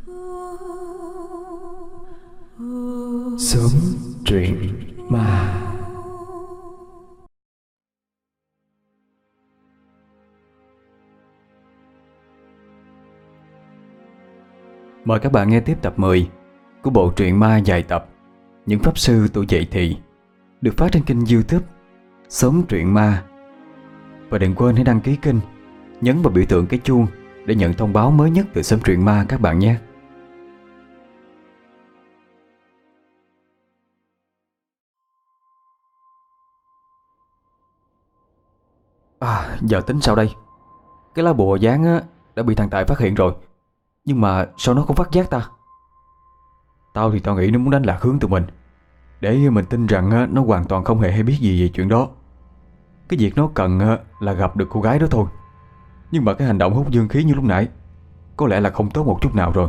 Sớm truyện ma. Mời các bạn nghe tiếp tập 10 của bộ truyện ma dài tập Những Pháp Sư Tuổi Dậy Thì, được phát trên kênh YouTube Sớm Truyện Ma. Và đừng quên hãy đăng ký kênh, nhấn vào biểu tượng cái chuông để nhận thông báo mới nhất từ Sớm Truyện Ma các bạn nhé. Giờ tính sao đây? Cái lá bùa dán á đã bị thằng Tài phát hiện rồi, nhưng mà sao nó không phát giác ta? Tao thì tao nghĩ nó muốn đánh lạc hướng tụi mình, để mình tin rằng á, nó hoàn toàn không hề hay biết gì về chuyện đó. Cái việc nó cần á, là gặp được cô gái đó thôi. Nhưng mà cái hành động hút dương khí như lúc nãy có lẽ là không tốt một chút nào rồi.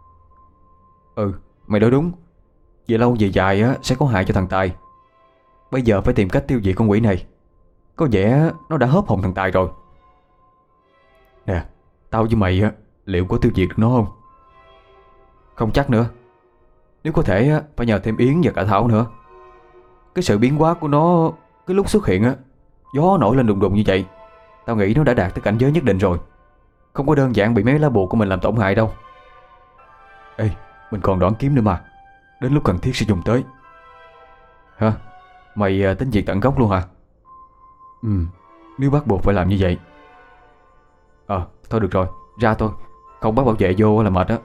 Mày nói đúng. Về lâu về dài á, sẽ có hại cho thằng Tài. Bây giờ phải tìm cách tiêu diệt con quỷ này. Có vẻ nó đã hớp hồn thằng Tài rồi. Nè, tao với mày á, liệu có tiêu diệt được nó không? Không chắc nữa. Nếu có thể á, phải nhờ thêm Yến và cả Thảo nữa. Cái sự biến hóa của nó, cái lúc xuất hiện á, gió nổi lên đùng đùng như vậy, tao nghĩ nó đã đạt tới cảnh giới nhất định rồi. Không có đơn giản bị mấy lá bùa của mình làm tổn hại đâu. Ê, mình còn đoán kiếm nữa mà. Đến lúc cần thiết sẽ dùng tới. Hả? Mày tính diệt tận gốc luôn hả? Nếu bắt buộc phải làm như vậy. Thôi được rồi, ra thôi. Không bắt bảo vệ vô là mệt á.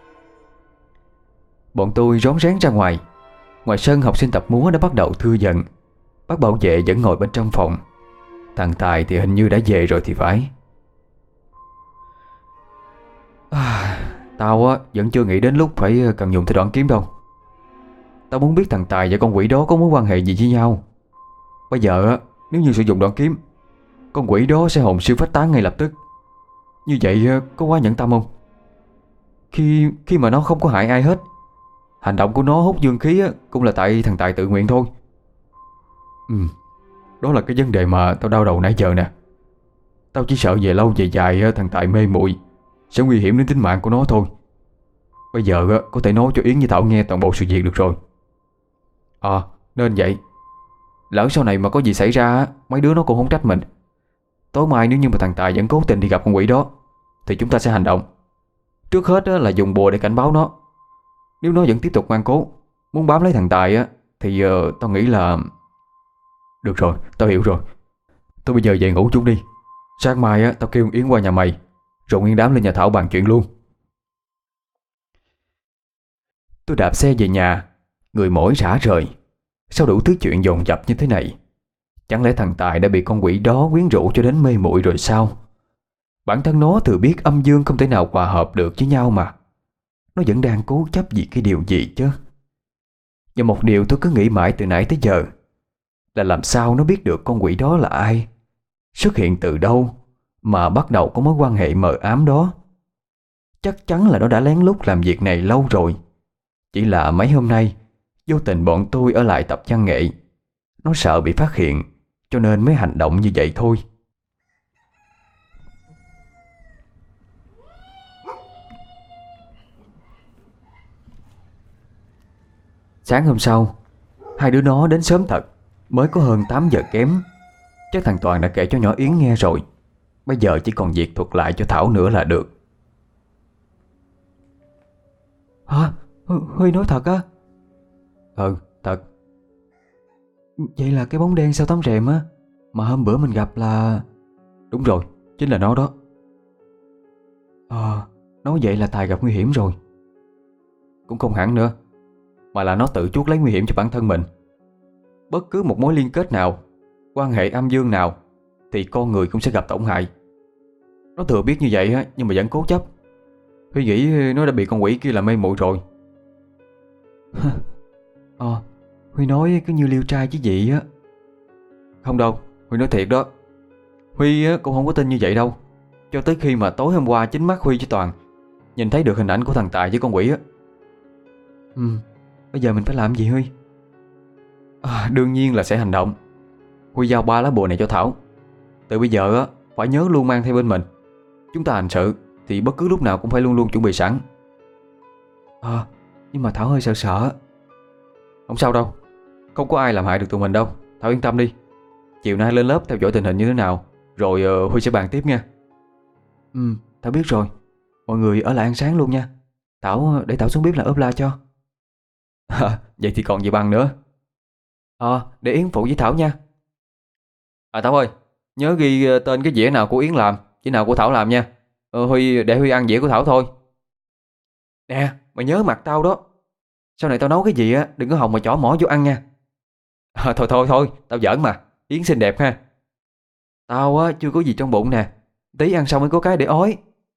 Bọn tôi rón rén ra ngoài. Ngoài sân học sinh tập múa đã bắt đầu thưa dần. Bác bảo vệ vẫn ngồi bên trong phòng. Thằng Tài thì hình như đã về rồi thì phải. Tao á vẫn chưa nghĩ đến lúc phải cần dùng tới đoạn kiếm đâu. Tao muốn biết thằng Tài và con quỷ đó có mối quan hệ gì với nhau. Bây giờ á, nếu như sử dụng đoạn kiếm, con quỷ đó sẽ hồn siêu phách tán ngay lập tức. Như vậy có quá nhẫn tâm không? Khi mà nó không có hại ai hết. Hành động của nó hút dương khí á, cũng là tại thằng Tài tự nguyện thôi. Đó là cái vấn đề mà tao đau đầu nãy giờ nè. Tao chỉ sợ về lâu về dài thằng Tài mê muội sẽ nguy hiểm đến tính mạng của nó thôi. Bây giờ có thể nói cho Yến với Thảo nghe toàn bộ sự việc được rồi. Nên vậy. Lỡ sau này mà có gì xảy ra, mấy đứa nó cũng không trách mình. Tối mai nếu như mà thằng Tài vẫn cố tình đi gặp con quỷ đó, thì chúng ta sẽ hành động. Trước hết là dùng bùa để cảnh báo nó. Nếu nó vẫn tiếp tục ngoan cố muốn bám lấy thằng Tài thì tao nghĩ là... Được rồi, tao hiểu rồi. Tôi bây giờ về ngủ chút đi. Sáng mai tao kêu Yến qua nhà mày, rồi nguyên đám lên nhà Thảo bàn chuyện luôn. Tôi đạp xe về nhà, người mỏi rã rời. Sao đủ thứ chuyện dồn dập như thế này? Chẳng lẽ thằng Tài đã bị con quỷ đó quyến rũ cho đến mê muội rồi sao? Bản thân nó thừa biết âm dương không thể nào hòa hợp được với nhau mà. Nó vẫn đang cố chấp vì cái điều gì chứ? Và một điều tôi cứ nghĩ mãi từ nãy tới giờ là làm sao nó biết được con quỷ đó là ai, xuất hiện từ đâu, mà bắt đầu có mối quan hệ mờ ám đó. Chắc chắn là nó đã lén lút làm việc này lâu rồi. Chỉ là mấy hôm nay vô tình bọn tôi ở lại tập văn nghệ. Nó sợ bị phát hiện cho nên mới hành động như vậy thôi. Sáng hôm sau, hai đứa nó đến sớm thật. Mới có hơn 8 giờ kém. Chắc thằng Toàn đã kể cho nhỏ Yến nghe rồi. Bây giờ chỉ còn việc thuật lại cho Thảo nữa là được. Hả? Huy nói thật á? Thật. Vậy là cái bóng đen sau tấm rèm á mà hôm bữa mình gặp là... Đúng rồi, chính là nó đó. Nói vậy là Tài gặp nguy hiểm rồi. Cũng không hẳn nữa, mà là nó tự chuốc lấy nguy hiểm cho bản thân mình. Bất cứ một mối liên kết nào, quan hệ âm dương nào, thì con người cũng sẽ gặp tổn hại. Nó thừa biết như vậy á, nhưng mà vẫn cố chấp. Huy nghĩ nó đã bị con quỷ kia làm mê muội rồi. Huy nói cứ như liêu trai chứ gì á. Không đâu, Huy nói thiệt đó. Huy cũng không có tin như vậy đâu, cho tới khi mà tối hôm qua chính mắt Huy với Toàn nhìn thấy được hình ảnh của thằng Tài với con quỷ á. Bây giờ mình phải làm gì Huy? Đương nhiên là sẽ hành động. Huy giao 3 lá bùa này cho Thảo. Từ bây giờ á, phải nhớ luôn mang theo bên mình. Chúng ta hành sự thì bất cứ lúc nào cũng phải luôn luôn chuẩn bị sẵn. Nhưng mà Thảo hơi sợ sợ. Không sao đâu, không có ai làm hại được tụi mình đâu. Thảo yên tâm đi. Chiều nay lên lớp theo dõi tình hình như thế nào, rồi Huy sẽ bàn tiếp nha. Thảo biết rồi. Mọi người ở lại ăn sáng luôn nha. Để Thảo xuống bếp là ốp la cho. Vậy thì còn gì bằng nữa. Để Yến phụ với Thảo nha. Thảo ơi, nhớ ghi tên cái dĩa nào của Yến làm, dĩa nào của Thảo làm nha. Huy để Huy ăn dĩa của Thảo thôi. Nè, mày nhớ mặt tao đó. Sau này tao nấu cái gì á, đừng có hòng mà chỏ mỏ vô ăn nha. Thôi, tao giỡn mà. Yến xinh đẹp ha. Tao á chưa có gì trong bụng nè. Tí ăn xong mới có cái để ói.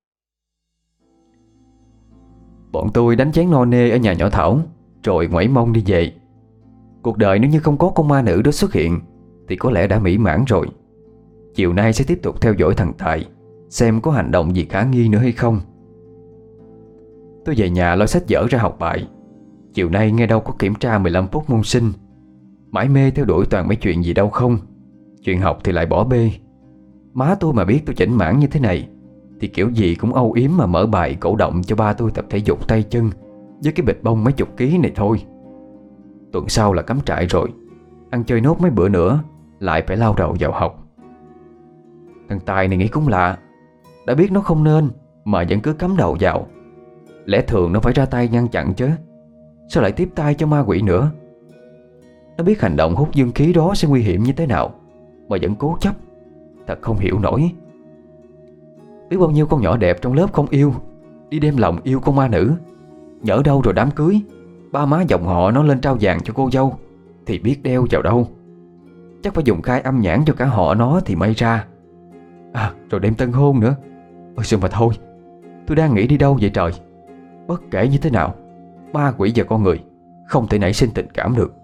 Bọn tôi đánh chén no nê ở nhà nhỏ Thảo, rồi ngoảy mông đi về. Cuộc đời nếu như không có con ma nữ đó xuất hiện thì có lẽ đã mỹ mãn rồi. Chiều nay sẽ tiếp tục theo dõi thằng Tài, xem có hành động gì khả nghi nữa hay không. Tôi về nhà lôi sách vở ra học bài. Chiều nay nghe đâu có kiểm tra 15 phút môn sinh. Mãi mê theo đuổi toàn mấy chuyện gì đâu không. Chuyện học thì lại bỏ bê. Má tôi mà biết tôi chỉnh mãn như thế này thì kiểu gì cũng âu yếm mà mở bài cổ động cho ba tôi tập thể dục tay chân với cái bịch bông mấy chục ký này thôi. Tuần sau là cắm trại rồi. Ăn chơi nốt mấy bữa nữa lại phải lao đầu vào học. Thằng Tài này nghĩ cũng lạ. Đã biết nó không nên mà vẫn cứ cắm đầu vào. Lẽ thường nó phải ra tay ngăn chặn chứ. Sao lại tiếp tay cho ma quỷ nữa? Nó biết hành động hút dương khí đó sẽ nguy hiểm như thế nào mà vẫn cố chấp. Thật không hiểu nổi. Biết bao nhiêu con nhỏ đẹp trong lớp không yêu, đi đem lòng yêu con ma nữ. Nhỡ đâu rồi đám cưới, ba má dòng họ nó lên trao vàng cho cô dâu thì biết đeo vào đâu. Chắc phải dùng khai âm nhãn cho cả họ nó thì may ra. Rồi đêm tân hôn nữa. Ôi sao mà thôi. Tôi đang nghĩ đi đâu vậy trời. Bất kể như thế nào, ma quỷ và con người không thể nảy sinh tình cảm được.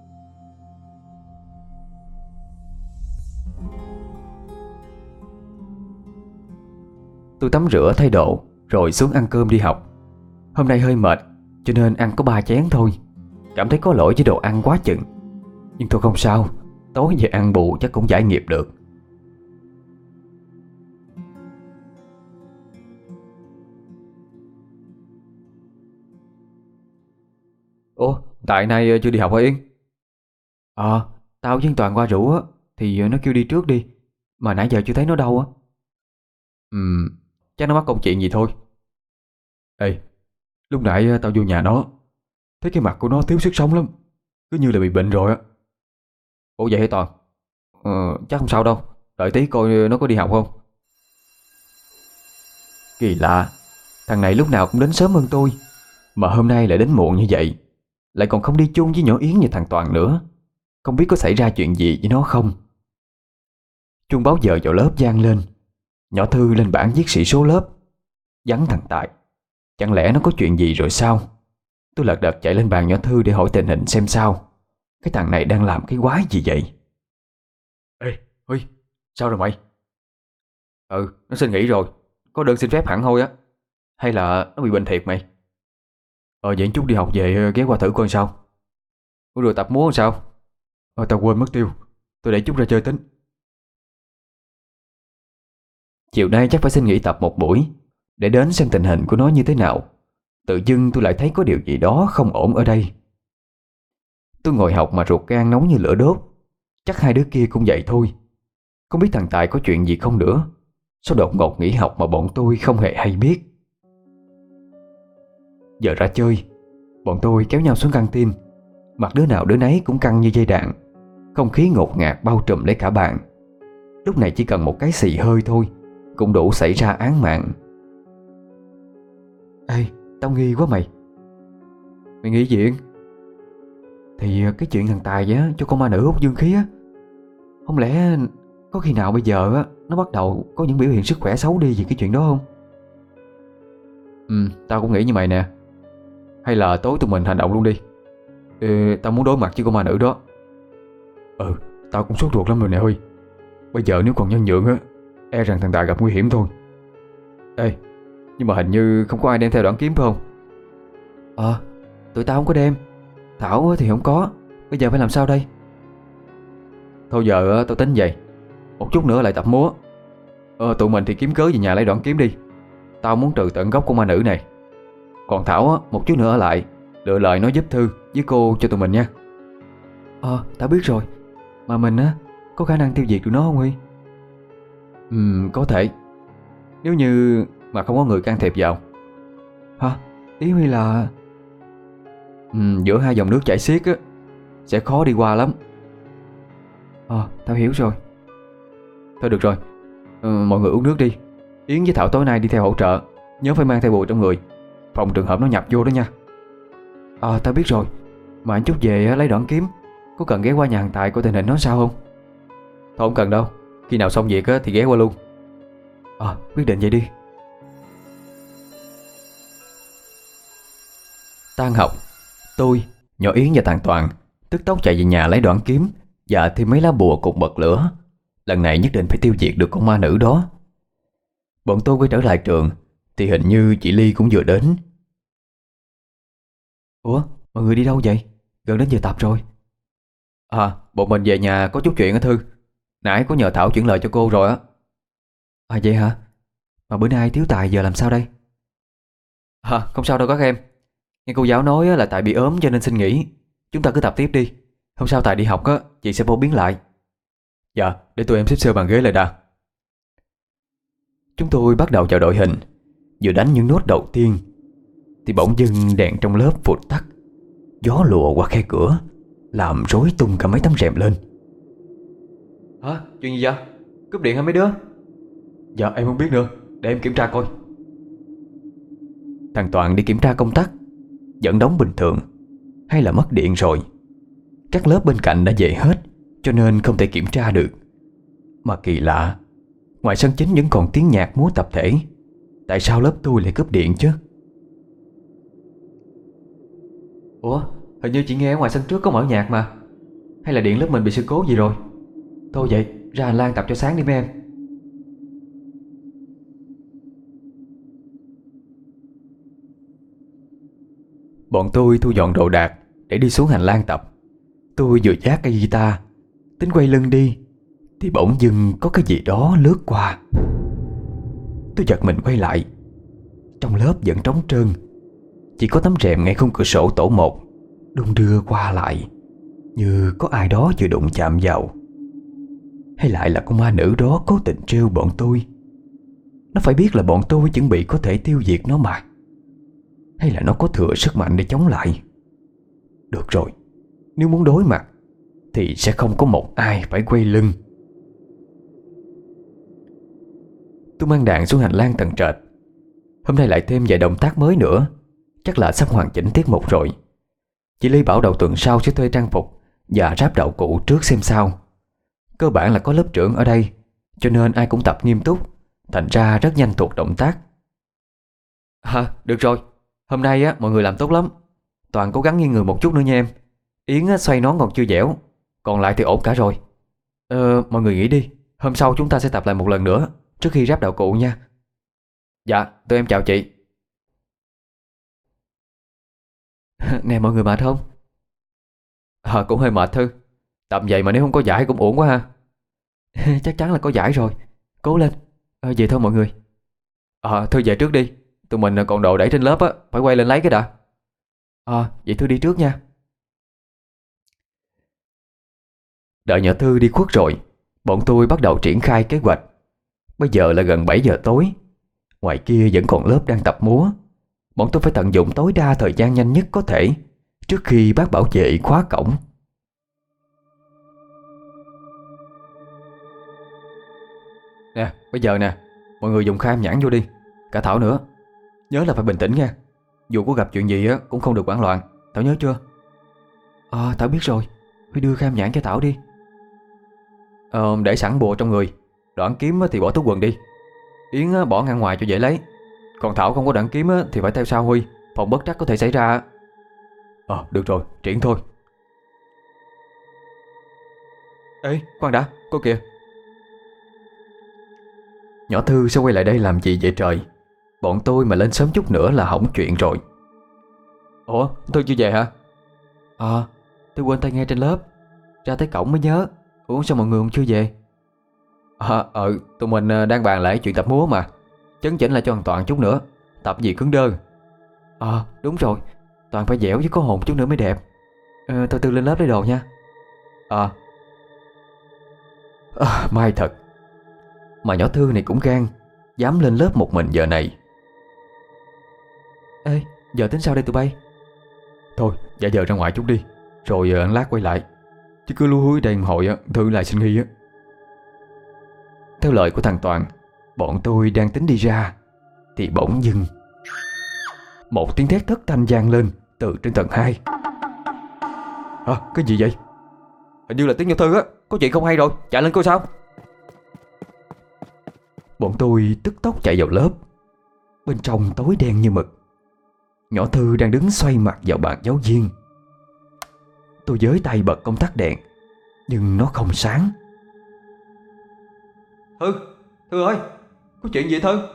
Tôi tắm rửa thay đồ rồi xuống ăn cơm đi học. Hôm nay hơi mệt cho nên ăn có 3 chén thôi. Cảm thấy có lỗi với đồ ăn quá chừng. Nhưng thôi không sao, tối về ăn bù chắc cũng giải nghiệp được. Ủa, tại nay chưa đi học hả Yến? Tao với Toàn qua rủ á, thì nó kêu đi trước đi. Mà nãy giờ chưa thấy nó đâu á. Chắc nó mắc công chuyện gì thôi. Ê, lúc nãy tao vô nhà nó, thấy cái mặt của nó thiếu sức sống lắm. Cứ như là bị bệnh rồi á. Ủa vậy hả Toàn? Chắc không sao đâu. Đợi tí coi nó có đi học không. Kỳ lạ. Thằng này lúc nào cũng đến sớm hơn tôi, mà hôm nay lại đến muộn như vậy. Lại còn không đi chung với nhỏ Yến như thằng Toàn nữa. Không biết có xảy ra chuyện gì với nó không. Chuông báo giờ vào lớp vang lên. Nhỏ Thư lên bảng viết sĩ số lớp. Vắng thằng Tài. Chẳng lẽ nó có chuyện gì rồi sao? Tôi lật đật chạy lên bàn nhỏ Thư để hỏi tình hình xem sao. Cái thằng này đang làm cái quái gì vậy? Ê Huy, sao rồi mày? Nó xin nghỉ rồi. Có đơn xin phép hẳn thôi á. Hay là nó bị bệnh thiệt mày? Vậy chút đi học về ghé qua thử coi sao. Ủa rồi tập múa làm sao? Tao quên mất tiêu. Tôi để chút ra chơi tính. Chiều nay chắc phải xin nghỉ tập một buổi để đến xem tình hình của nó như thế nào. Tự dưng tôi lại thấy có điều gì đó không ổn ở đây. Tôi ngồi học mà ruột gan nóng như lửa đốt. Chắc hai đứa kia cũng vậy thôi. Không biết thằng Tài có chuyện gì không nữa. Sao đột ngột nghỉ học mà bọn tôi không hề hay biết. Giờ ra chơi, bọn tôi kéo nhau xuống căng tin. Mặt đứa nào đứa nấy cũng căng như dây đàn. Không khí ngột ngạt bao trùm lấy cả bàn. Lúc này chỉ cần một cái xì hơi thôi cũng đủ xảy ra án mạng. Ê, tao nghi quá mày. Mày nghĩ gì Yến? Thì cái chuyện thằng Tài á cho con ma nữ hút dương khí á, không lẽ có khi nào bây giờ á nó bắt đầu có những biểu hiện sức khỏe xấu đi vì cái chuyện đó không? Tao cũng nghĩ như mày nè. Hay là tối tụi mình hành động luôn đi. Tao muốn đối mặt với con ma nữ đó. Tao cũng sốt ruột lắm rồi nè Huy. Bây giờ nếu còn nhân nhượng á, e rằng thằng Tài gặp nguy hiểm thôi. Ê, nhưng mà hình như không có ai đem theo đoạn kiếm phải không? Tụi tao không có đem. Thảo thì không có. Bây giờ phải làm sao đây? Thôi giờ tao tính vậy. Một chút nữa lại tập múa. Tụi mình thì kiếm cớ về nhà lấy đoạn kiếm đi. Tao muốn trừ tận gốc con ma nữ này. Còn Thảo á, một chút nữa ở lại lựa lời nói giúp Thư với cô cho tụi mình nha. Tao biết rồi. Mà mình á, có khả năng tiêu diệt được nó không Huy? Có thể. Nếu như mà không có người can thiệp vào. Hả? Ý Huy là giữa hai dòng nước chảy xiết á, sẽ khó đi qua lắm. Tao hiểu rồi. Thôi được rồi, mọi người uống nước đi. Yến với Thảo tối nay đi theo hỗ trợ. Nhớ phải mang theo bùa trong người, phòng trường hợp nó nhập vô đó nha. Tao biết rồi. Mà anh chút về á, lấy đoạn kiếm. Có cần ghé qua nhà hàng Tài coi tình hình nó sao không? Thôi không cần đâu. Khi nào xong việc á, thì ghé qua luôn. Quyết định vậy đi. Tan học, tôi, nhỏ Yến và thằng Toàn tức tốc chạy về nhà lấy đoạn kiếm và thêm mấy lá bùa cùng bật lửa. Lần này nhất định phải tiêu diệt được con ma nữ đó. Bọn tôi quay trở lại trường thì hình như chị Ly cũng vừa đến. Ủa, mọi người đi đâu vậy? Gần đến giờ tập rồi. Bọn mình về nhà có chút chuyện á Thư. Nãy có nhờ Thảo chuyển lời cho cô rồi á. Vậy hả? Mà bữa nay thiếu Tài giờ làm sao đây? Không sao đâu các em. Nghe cô giáo nói á, là Tài bị ốm cho nên xin nghỉ. Chúng ta cứ tập tiếp đi. Hôm sau Tài đi học á, chị sẽ phổ biến lại. Dạ, để tụi em xếp sơ bàn ghế lại đã. Chúng tôi bắt đầu vào đội hình. Vừa đánh những nốt đầu tiên thì bỗng dưng đèn trong lớp vụt tắt. Gió lùa qua khe cửa làm rối tung cả mấy tấm rèm lên. Hả? Chuyện gì vậy? Cúp điện hả mấy đứa? Dạ em không biết nữa. Để em kiểm tra coi. Thằng Toàn đi kiểm tra công tắc, vẫn đóng bình thường. Hay là mất điện rồi? Các lớp bên cạnh đã về hết cho nên không thể kiểm tra được. Mà kỳ lạ, ngoài sân chính vẫn còn tiếng nhạc múa tập thể. Tại sao lớp tôi lại cúp điện chứ? Ủa, hình như chị nghe ở ngoài sân trước có mở nhạc mà. Hay là điện lớp mình bị sự cố gì rồi? Thôi vậy, ra hành lang tập cho sáng đi mấy em. Bọn tôi thu dọn đồ đạc để đi xuống hành lang tập. Tôi vừa vác cây guitar tính quay lưng đi thì bỗng dưng có cái gì đó lướt qua. Tôi giật mình quay lại. Trong lớp vẫn trống trơn, chỉ có tấm rèm ngay khung cửa sổ tổ 1 đung đưa qua lại, như có ai đó vừa đụng chạm vào. Hay lại là con ma nữ đó cố tình trêu bọn tôi? Nó phải biết là bọn tôi chuẩn bị có thể tiêu diệt nó mà. Hay là nó có thừa sức mạnh để chống lại? Được rồi, nếu muốn đối mặt thì sẽ không có một ai phải quay lưng. Tôi mang đàn xuống hành lang tầng trệt. Hôm nay lại thêm vài động tác mới nữa. Chắc là sắp hoàn chỉnh tiết mục rồi. Chị Ly bảo đầu tuần sau sẽ thuê trang phục và ráp đạo cụ trước xem sao. Cơ bản là có lớp trưởng ở đây cho nên ai cũng tập nghiêm túc, thành ra rất nhanh thuộc động tác. Được rồi. Hôm nay á mọi người làm tốt lắm. Toàn cố gắng nghiêng người một chút nữa nha em. Yến á, xoay nón còn chưa dẻo. Còn lại thì ổn cả rồi. Mọi người nghỉ đi. Hôm sau chúng ta sẽ tập lại một lần nữa trước khi ráp đạo cụ nha. Dạ, tụi em chào chị. Nè mọi người mệt không? Cũng hơi mệt Thư. Tập vậy mà nếu không có giải cũng uổng quá ha. Chắc chắn là có giải rồi. Cố lên. Vậy thôi mọi người. Thư về trước đi. Tụi mình còn đồ để trên lớp á, phải quay lên lấy cái đã. Vậy Thư đi trước nha. Đợi nhỏ Thư đi khuất rồi, bọn tôi bắt đầu triển khai kế hoạch. Bây giờ là gần 7 giờ tối. Ngoài kia vẫn còn lớp đang tập múa. Bọn tôi phải tận dụng tối đa thời gian nhanh nhất có thể trước khi bác bảo vệ khóa cổng. Nè, bây giờ nè, mọi người dùng khai âm nhãn vô đi. Cả Thảo nữa. Nhớ là phải bình tĩnh nha. Dù có gặp chuyện gì á cũng không được hoảng loạn. Thảo nhớ chưa? Thảo biết rồi. Huy đưa khai âm nhãn cho Thảo đi. Để sẵn bùa trong người. Đoạn kiếm thì bỏ túi quần đi. Yến bỏ ngăn ngoài cho dễ lấy. Còn Thảo không có đoạn kiếm thì phải theo sau Huy, phòng bất trắc có thể xảy ra. Được rồi, triển thôi. Ê, khoan đã, cô kìa. Nhỏ Thư sẽ quay lại đây làm gì vậy trời? Bọn tôi mà lên sớm chút nữa là hỏng chuyện rồi. Ủa, Thư chưa về hả? Tôi quên tai nghe trên lớp. Ra tới cổng mới nhớ. Ủa sao mọi người còn chưa về? Tụi mình đang bàn lại chuyện tập múa mà. Chấn chỉnh lại cho an toàn chút nữa. Tập gì cứng đơ. Đúng rồi, Toàn phải dẻo với có hồn chút nữa mới đẹp. Từ từ lên lớp lấy đồ nha. Ờ May thật. Mà nhỏ Thư này cũng gan, dám lên lớp một mình giờ này. Ê, giờ tính sao đây tụi bay? Thôi, dạ giờ ra ngoài chút đi, rồi lát quay lại. Chứ cứ lú húi đây một hồi Thư lại sinh nghi á. Theo lời của thằng Toàn, bọn tôi đang tính đi ra thì bỗng dưng một tiếng thét thất thanh vang lên từ trên tầng 2. Cái gì vậy? Hình như là tiếng nhỏ Thư á, có chuyện không hay rồi, chạy lên coi sao. Bọn tôi tức tốc chạy vào lớp. Bên trong tối đen như mực. Nhỏ Thư đang đứng xoay mặt vào bàn giáo viên. Tôi với tay bật công tắc đèn, nhưng nó không sáng. Thư ơi, có chuyện gì Thư?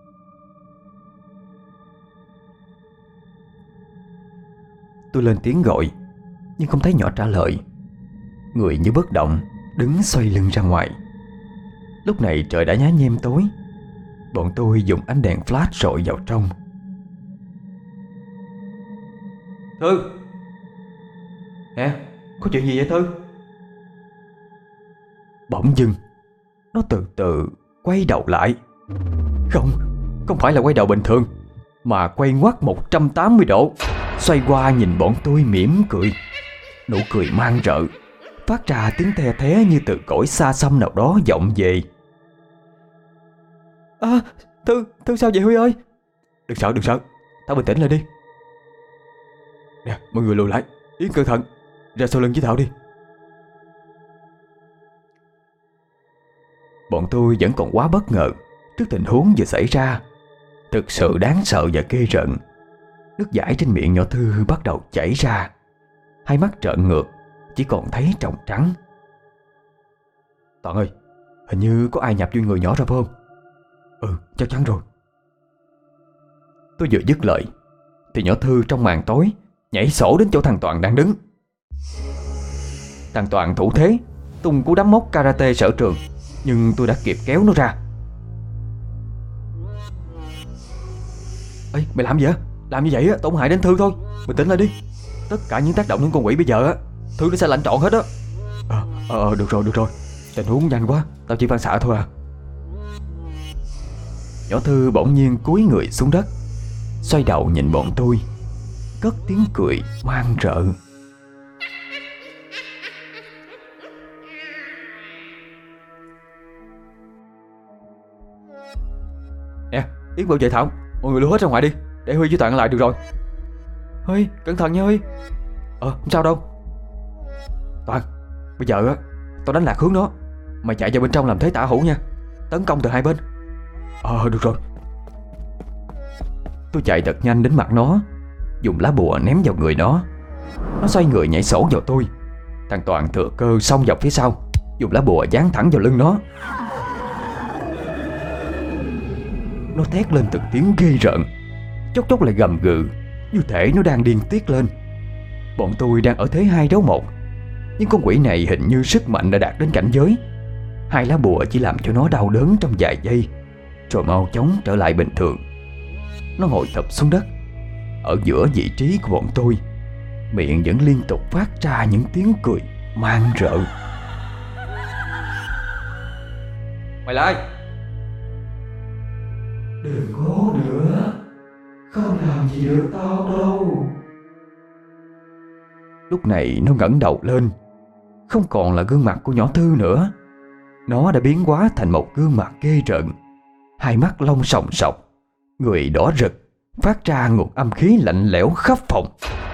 Tôi lên tiếng gọi, nhưng không thấy nhỏ trả lời. Người như bất động, đứng xoay lưng ra ngoài. Lúc này trời đã nhá nhem tối. Bọn tôi dùng ánh đèn flash rọi vào trong. Thư! Nè, có chuyện gì vậy Thư? Bỗng dưng nó từ từ quay đầu lại. Không phải là quay đầu bình thường, mà quay ngoắt 180 độ, xoay qua nhìn bọn tôi mỉm cười. Nụ cười man rợ, phát ra tiếng the thé như từ cõi xa xăm nào đó vọng về. Thư sao vậy Huy ơi? Đừng sợ, tao bình tĩnh lại đi. Nè, mọi người lùi lại, Yến cẩn thận, ra sau lưng với Thảo đi. Bọn tôi vẫn còn quá bất ngờ trước tình huống vừa xảy ra. Thực sự đáng sợ và ghê rợn. Nước dãi trên miệng nhỏ Thư bắt đầu chảy ra. Hai mắt trợn ngược, chỉ còn thấy tròng trắng. Toàn ơi, hình như có ai nhập vô người nhỏ ra phải không? Chắc chắn rồi. Tôi vừa dứt lời thì nhỏ Thư trong màn tối nhảy sổ đến chỗ thằng Toàn đang đứng. Thằng Toàn thủ thế tung cú đấm móc karate sở trường, nhưng tôi đã kịp kéo nó ra. Ê, mày làm gì vậy? Làm như vậy tổn hại đến Thư thôi. Bình tĩnh lại đi. Tất cả những tác động đến con quỷ bây giờ Thư nó sẽ lãnh trọn hết á. Được rồi. Tình huống nhanh quá, tao chỉ phản xạ thôi à. Nhỏ Thư bỗng nhiên cúi người xuống đất, xoay đầu nhìn bọn tôi, cất tiếng cười man rợ. Nè, Yến bảo vệ Thảo, mọi người lưu hết ra ngoài đi, để Huy với Toàn lại được rồi. Huy, cẩn thận nha Huy. Không sao đâu. Toàn, bây giờ tao đánh lạc hướng nó, mày chạy vào bên trong làm thế tả hữu nha, tấn công từ hai bên. Được rồi. Tôi chạy thật nhanh đến mặt nó, dùng lá bùa ném vào người nó. Nó xoay người nhảy sổ vào tôi. Thằng Toàn thừa cơ xông vào phía sau, dùng lá bùa giáng thẳng vào lưng nó. Nó thét lên từng tiếng ghê rợn, chốc lại gầm gừ, như thể nó đang điên tiết lên. Bọn tôi đang ở thế 2 đấu 1, nhưng con quỷ này hình như sức mạnh đã đạt đến cảnh giới. Hai lá bùa chỉ làm cho nó đau đớn trong vài giây, rồi mau chóng trở lại bình thường. Nó ngồi thụp xuống đất ở giữa vị trí của bọn tôi, miệng vẫn liên tục phát ra những tiếng cười man rợ. Mày là ai? Đừng cố nữa, không làm gì được tao đâu. Lúc này nó ngẩng đầu lên, không còn là gương mặt của nhỏ Thư nữa. Nó đã biến hóa thành một gương mặt ghê rợn, hai mắt long sòng sọc, người đỏ rực, phát ra nguồn âm khí lạnh lẽo khắp phòng.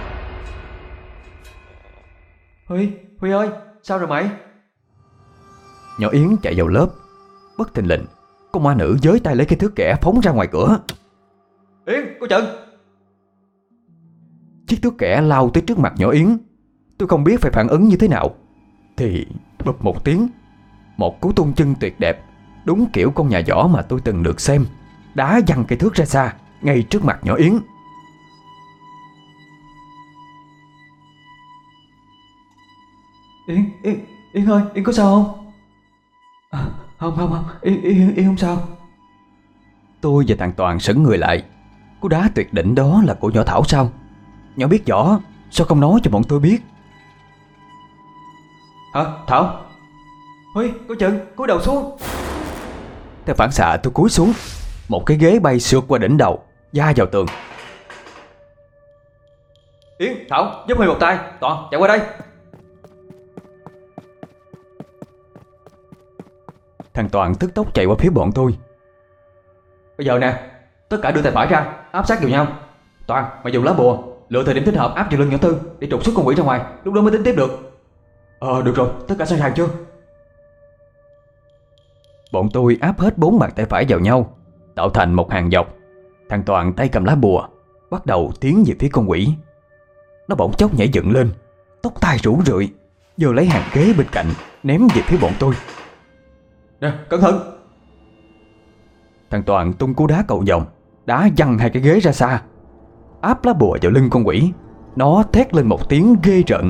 Huy ơi, sao rồi mày? Nhỏ Yến chạy vào lớp. Bất thình lình, con ma nữ giới tay lấy cái thước kẻ phóng ra ngoài cửa. Yến, coi chừng! Chiếc thước kẻ lao tới trước mặt nhỏ Yến. Tôi không biết phải phản ứng như thế nào, thì bụp một tiếng, một cú tung chân tuyệt đẹp, đúng kiểu con nhà võ mà tôi từng được xem, đá văng cây thước ra xa, ngay trước mặt nhỏ Yến. Yến ơi, Yến có sao không? Yến không sao. Tôi và thằng Toàn sững người lại. cú đá tuyệt đỉnh đó là của nhỏ Thảo sao? Nhỏ biết võ, sao không nói cho bọn tôi biết? Hả Thảo? Huy, coi chừng, cúi đầu xuống. Theo phản xạ tôi cúi xuống. Một cái ghế bay sượt qua đỉnh đầu, va vào tường. Yến, Thảo, giúp Huy một tay. Toàn, chạy qua đây. Thằng Toàn tức tốc chạy qua phía bọn tôi. Bây giờ nè, tất cả đưa tay phải ra, áp sát vào nhau. Toàn, mày dùng lá bùa, lựa thời điểm thích hợp áp vào lưng nhỏ Tư để trục xuất con quỷ ra ngoài, lúc đó mới tính tiếp được. Được rồi, tất cả sẵn sàng chưa? Bọn tôi áp hết 4 bàn tay phải vào nhau, tạo thành một hàng dọc. Thằng Toàn tay cầm lá bùa, bắt đầu tiến về phía con quỷ. Nó bỗng chốc nhảy dựng lên, tóc tai rủ rượi, giờ lấy hàng ghế bên cạnh ném về phía bọn tôi. Nè, cẩn thận! Thằng Toàn tung cú đá cầu vồng, đá văng 2 cái ghế ra xa, áp lá bùa vào lưng con quỷ. Nó thét lên một tiếng ghê rợn.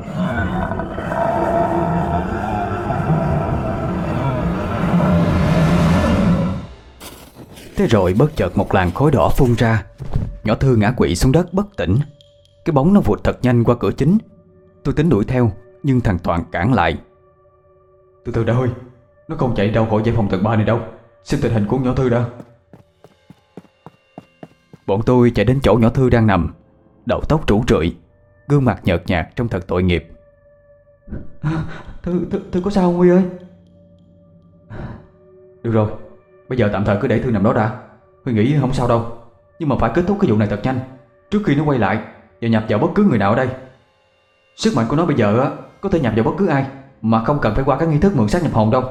Thế rồi bất chợt một làn khói đỏ phun ra. Nhỏ Thư ngã quỵ xuống đất bất tỉnh. Cái bóng nó vụt thật nhanh qua cửa chính. Tôi tính đuổi theo, nhưng thằng Toàn cản lại. Từ từ đã Huy, nó không chạy đâu khỏi dãy phòng tầng 3 này đâu. Xem tình hình của nhỏ Thư đã. Bọn tôi chạy đến chỗ nhỏ Thư đang nằm, đầu tóc rủ rượi, gương mặt nhợt nhạt trông thật tội nghiệp. Thư có sao không Huy ơi? Được rồi, bây giờ tạm thời cứ để Thư nằm đó đã. Huy nghĩ không sao đâu, nhưng mà phải kết thúc cái vụ này thật nhanh, trước khi nó quay lại và nhập vào bất cứ người nào ở đây. Sức mạnh của nó bây giờ á, có thể nhập vào bất cứ ai, mà không cần phải qua các nghi thức mượn xác nhập hồn đâu.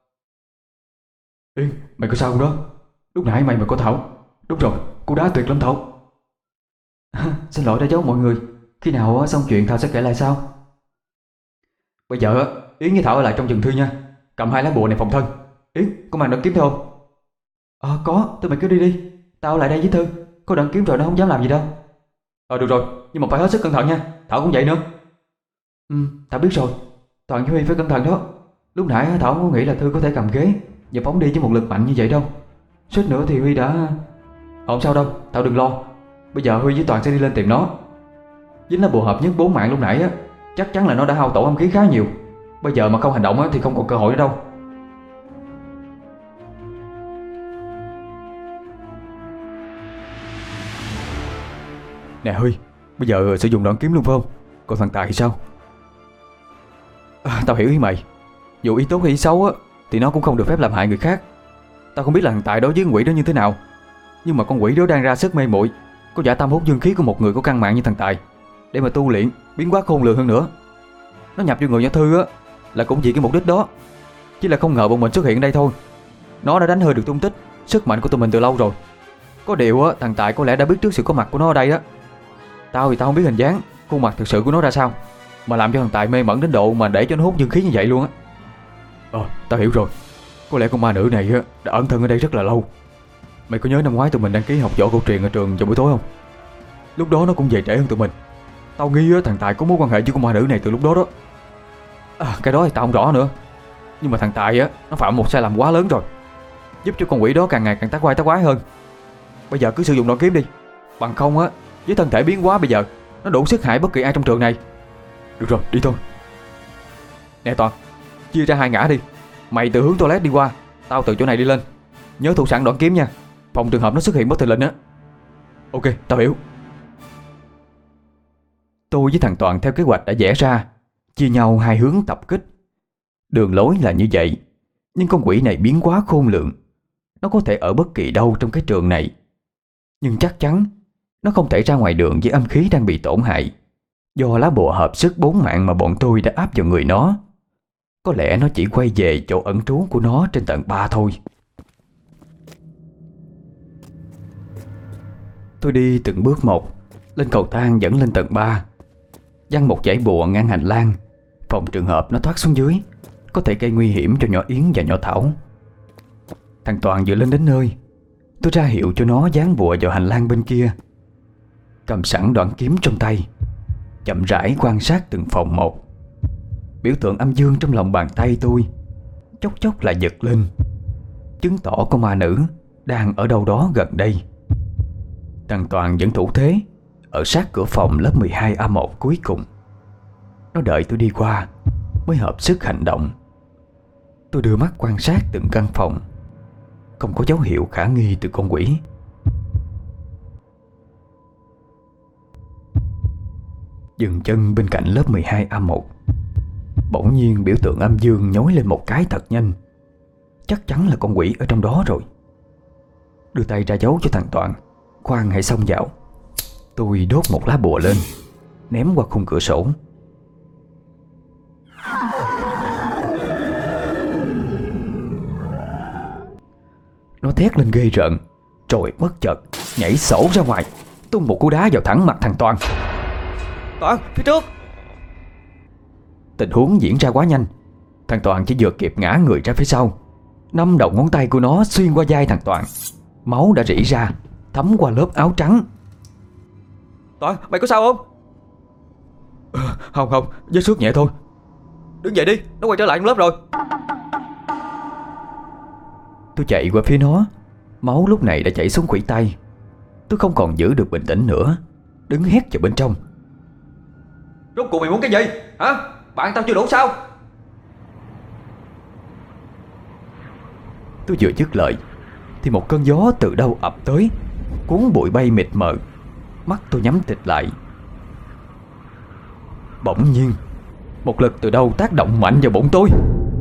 Yên, mày có sao không đó? Lúc nãy mày mà có Thảo. Đúng rồi, cô đá tuyệt lắm Thảo. Xin lỗi đã giấu mọi người. Khi nào xong chuyện Thảo sẽ kể lại sau. Bây giờ Yến với Thảo ở lại trong rừng Thư nha. Cầm 2 lá bùa này phòng thân. Yến, có mang đoạn kiếm theo không? Có, tụi mày cứ đi đi. Tao ở lại đây với Thư. Có đoạn kiếm rồi nó không dám làm gì đâu. Được rồi, nhưng mà phải hết sức cẩn thận nha. Thảo cũng vậy nữa. Tao biết rồi. Toàn với Huy phải cẩn thận đó. Lúc nãy Thảo không có nghĩ là Thư có thể cầm ghế và phóng đi với một lực mạnh như vậy đâu. Suýt nữa thì Huy đã... Không sao đâu, Thảo đừng lo. Bây giờ Huy với Toàn sẽ đi lên tìm nó. Dính lá bùa hợp nhất 4 mạng lúc nãy á, chắc chắn là nó đã hao tổn âm khí khá nhiều. Bây giờ mà không hành động á thì không còn cơ hội nữa đâu. Nè Huy, bây giờ sử dụng đoạn kiếm luôn phải không? Còn thằng Tài thì sao? Tao hiểu ý mày. Dù ý tốt hay ý xấu á thì nó cũng không được phép làm hại người khác. Tao không biết là thằng Tài đối với con quỷ đó như thế nào, nhưng mà con quỷ đó đang ra sức mê muội, có giả tâm hút dương khí của một người có căn mạng như thằng Tài để mà tu luyện, biến hóa khôn lường hơn nữa. Nó nhập vô người nhỏ Thư á là cũng vì cái mục đích đó. Chỉ là không ngờ bọn mình xuất hiện ở đây thôi. Nó đã đánh hơi được tung tích, sức mạnh của tụi mình từ lâu rồi. Có điều á, thằng Tài có lẽ đã biết trước sự có mặt của nó ở đây đó. Tao thì tao không biết hình dáng, khuôn mặt thực sự của nó ra sao, mà làm cho thằng Tài mê mẩn đến độ mà để cho nó hút dương khí như vậy luôn á. Tao hiểu rồi. Có lẽ con ma nữ này á đã ẩn thân ở đây rất là lâu. Mày có nhớ năm ngoái tụi mình đăng ký học võ cổ truyền ở trường vào buổi tối không? Lúc đó nó cũng về trễ hơn tụi mình. Tao nghi á, thằng Tài có mối quan hệ với con ma nữ này từ lúc đó đó. Cái đó thì tao không rõ nữa. Nhưng mà thằng Tài á, nó phạm một sai lầm quá lớn rồi, giúp cho con quỷ đó càng ngày càng tác quái hơn. Bây giờ cứ sử dụng đoạn kiếm đi. Bằng không á, với thân thể biến hóa bây giờ, nó đủ sức hại bất kỳ ai trong trường này. Được rồi, đi thôi. Nè Toàn, chia ra 2 ngã đi. Mày từ hướng toilet đi qua, tao từ chỗ này đi lên. Nhớ thủ sẵn đoạn kiếm nha, phòng trường hợp nó xuất hiện bất thình lình á. Ok, tao hiểu. Tôi với thằng Toàn theo kế hoạch đã vẽ ra, chia nhau 2 hướng tập kích. Đường lối là như vậy, nhưng con quỷ này biến hóa khôn lường. Nó có thể ở bất kỳ đâu trong cái trường này, nhưng chắc chắn nó không thể ra ngoài đường với âm khí đang bị tổn hại, do lá bùa hợp sức 4 mạng mà bọn tôi đã áp vào người nó. Có lẽ nó chỉ quay về chỗ ẩn trú của nó trên tầng 3 thôi. Tôi đi từng bước một, lên cầu thang dẫn lên tầng 3, giăng một dãy bùa ngăn hành lang, phòng trường hợp nó thoát xuống dưới, có thể gây nguy hiểm cho nhỏ Yến và nhỏ Thảo. Thằng Toàn vừa lên đến nơi, tôi ra hiệu cho nó dán bùa vào hành lang bên kia. Cầm sẵn đoạn kiếm trong tay, chậm rãi quan sát từng phòng một. Biểu tượng âm dương trong lòng bàn tay tôi chốc chốc lại giật lên, chứng tỏ con ma nữ đang ở đâu đó gần đây. Thằng Toàn vẫn thủ thế ở sát cửa phòng lớp 12A1 cuối cùng. Nó đợi tôi đi qua mới hợp sức hành động. Tôi đưa mắt quan sát từng căn phòng, không có dấu hiệu khả nghi từ con quỷ. Dừng chân bên cạnh lớp 12A1, bỗng nhiên biểu tượng âm dương nhói lên một cái thật nhanh. Chắc chắn là con quỷ ở trong đó rồi. Đưa tay ra dấu cho thằng Toàn: khoan hãy xông vào. Tôi đốt một lá bùa lên, ném qua khung cửa sổ. Nó thét lên ghê rợn, rồi bất chợt nhảy sổ ra ngoài, tung một cú đá vào thẳng mặt thằng Toàn. Toàn, phía trước! Tình huống diễn ra quá nhanh. Thằng Toàn chỉ vừa kịp ngã người ra phía sau, 5 đầu ngón tay của nó xuyên qua vai thằng Toàn. Máu đã rỉ ra, thấm qua lớp áo trắng. Toàn, mày có sao không? Không, vết xước nhẹ thôi. Đứng dậy đi, nó quay trở lại trong lớp rồi. Tôi chạy qua phía nó. Máu lúc này đã chảy xuống khuỷu tay. Tôi không còn giữ được bình tĩnh nữa, đứng hét vào bên trong: rốt cuộc mày muốn cái gì hả? Bạn tao chưa đủ sao? Tôi vừa dứt lời thì một cơn gió từ đâu ập tới, cuốn bụi bay mịt mờ. Mắt tôi nhắm tịt lại. Bỗng nhiên một lực từ đâu tác động mạnh vào bụng tôi.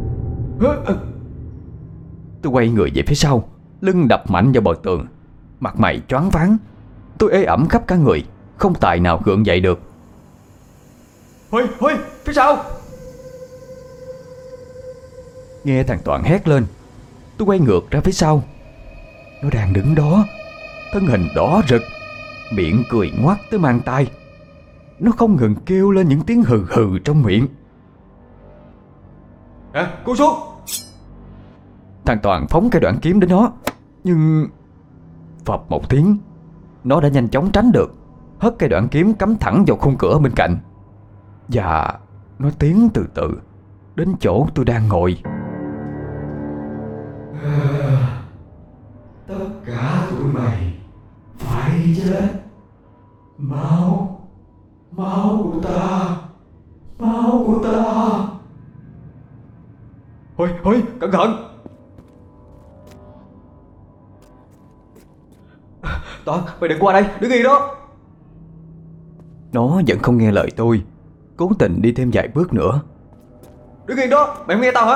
Tôi quay người về phía sau, lưng đập mạnh vào bờ tường, mặt mày choáng váng. Tôi ê ẩm khắp cả người, không tài nào gượng dậy được. Huy, phía sau! Nghe thằng Toàn hét lên, tôi quay ngược ra phía sau. Nó đang đứng đó, thân hình đỏ rực, miệng cười ngoác tới mang tai. Nó không ngừng kêu lên những tiếng hừ hừ trong miệng. Cúi xuống! Thằng Toàn phóng cái đoạn kiếm đến nó, nhưng phập một tiếng, nó đã nhanh chóng tránh được, hất cây đoạn kiếm cắm thẳng vào khung cửa bên cạnh. Và nó tiến từ từ đến chỗ tôi đang ngồi. Tất cả tụi mày phải chết. Máu của ta. Hôi, cẩn thận! Toàn, mày đừng qua đây, đứng yên đó. Nó vẫn không nghe lời tôi, cố tình đi thêm vài bước nữa. Đứng yên đó, mày không nghe tao hả?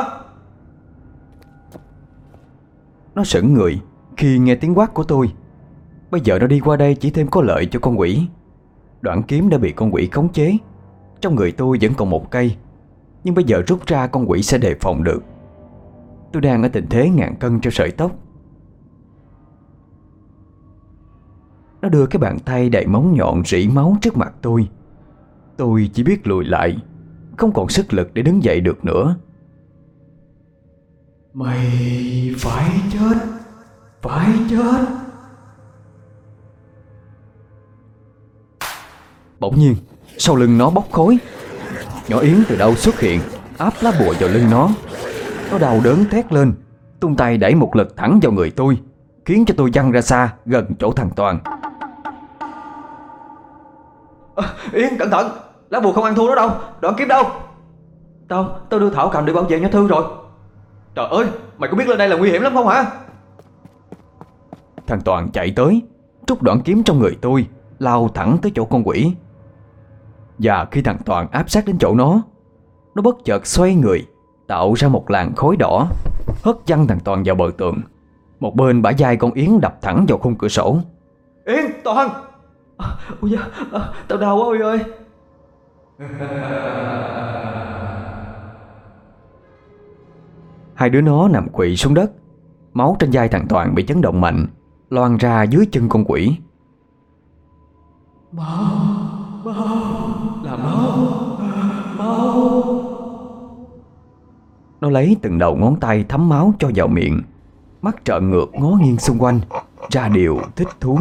Nó sững người khi nghe tiếng quát của tôi. Bây giờ nó đi qua đây chỉ thêm có lợi cho con quỷ. Đoạn kiếm đã bị con quỷ khống chế. Trong người tôi vẫn còn một cây, nhưng bây giờ rút ra con quỷ sẽ đề phòng được. Tôi đang ở tình thế ngàn cân treo sợi tóc. Nó đưa cái bàn tay đầy móng nhọn rỉ máu trước mặt tôi. Tôi chỉ biết lùi lại, không còn sức lực để đứng dậy được nữa. Mày phải chết. Bỗng nhiên sau lưng nó bốc khói. Nhỏ Yến từ đâu xuất hiện, áp lá bùa vào lưng nó. Nó đau đớn thét lên, tung tay đẩy một lực thẳng vào người tôi, khiến cho tôi văng ra xa gần chỗ thằng Toàn. Yến, cẩn thận! Lá bùa không ăn thua nó đâu. Đoạn kiếm đâu? Tao đưa Thảo cầm để bảo vệ nhỏ Thư rồi. Trời ơi, mày có biết lên đây là nguy hiểm lắm không hả? Thằng Toàn chạy tới, trút đoạn kiếm trong người tôi, lao thẳng tới chỗ con quỷ. Và khi thằng Toàn áp sát đến chỗ nó bất chợt xoay người, tạo ra một làn khói đỏ, hất văng thằng Toàn vào bờ tường. Một bên bả vai con Yến đập thẳng vào khung cửa sổ. Yến, Toàn! Ôi da, tao đau quá Huy ơi! Hai đứa nó nằm quỵ xuống đất. Máu trên vai thằng Toàn bị chấn động mạnh, loang ra dưới chân con quỷ. Máu! Nó lấy từng đầu ngón tay thấm máu cho vào miệng, mắt trợn ngược ngó nghiêng xung quanh, ra điều thích thú.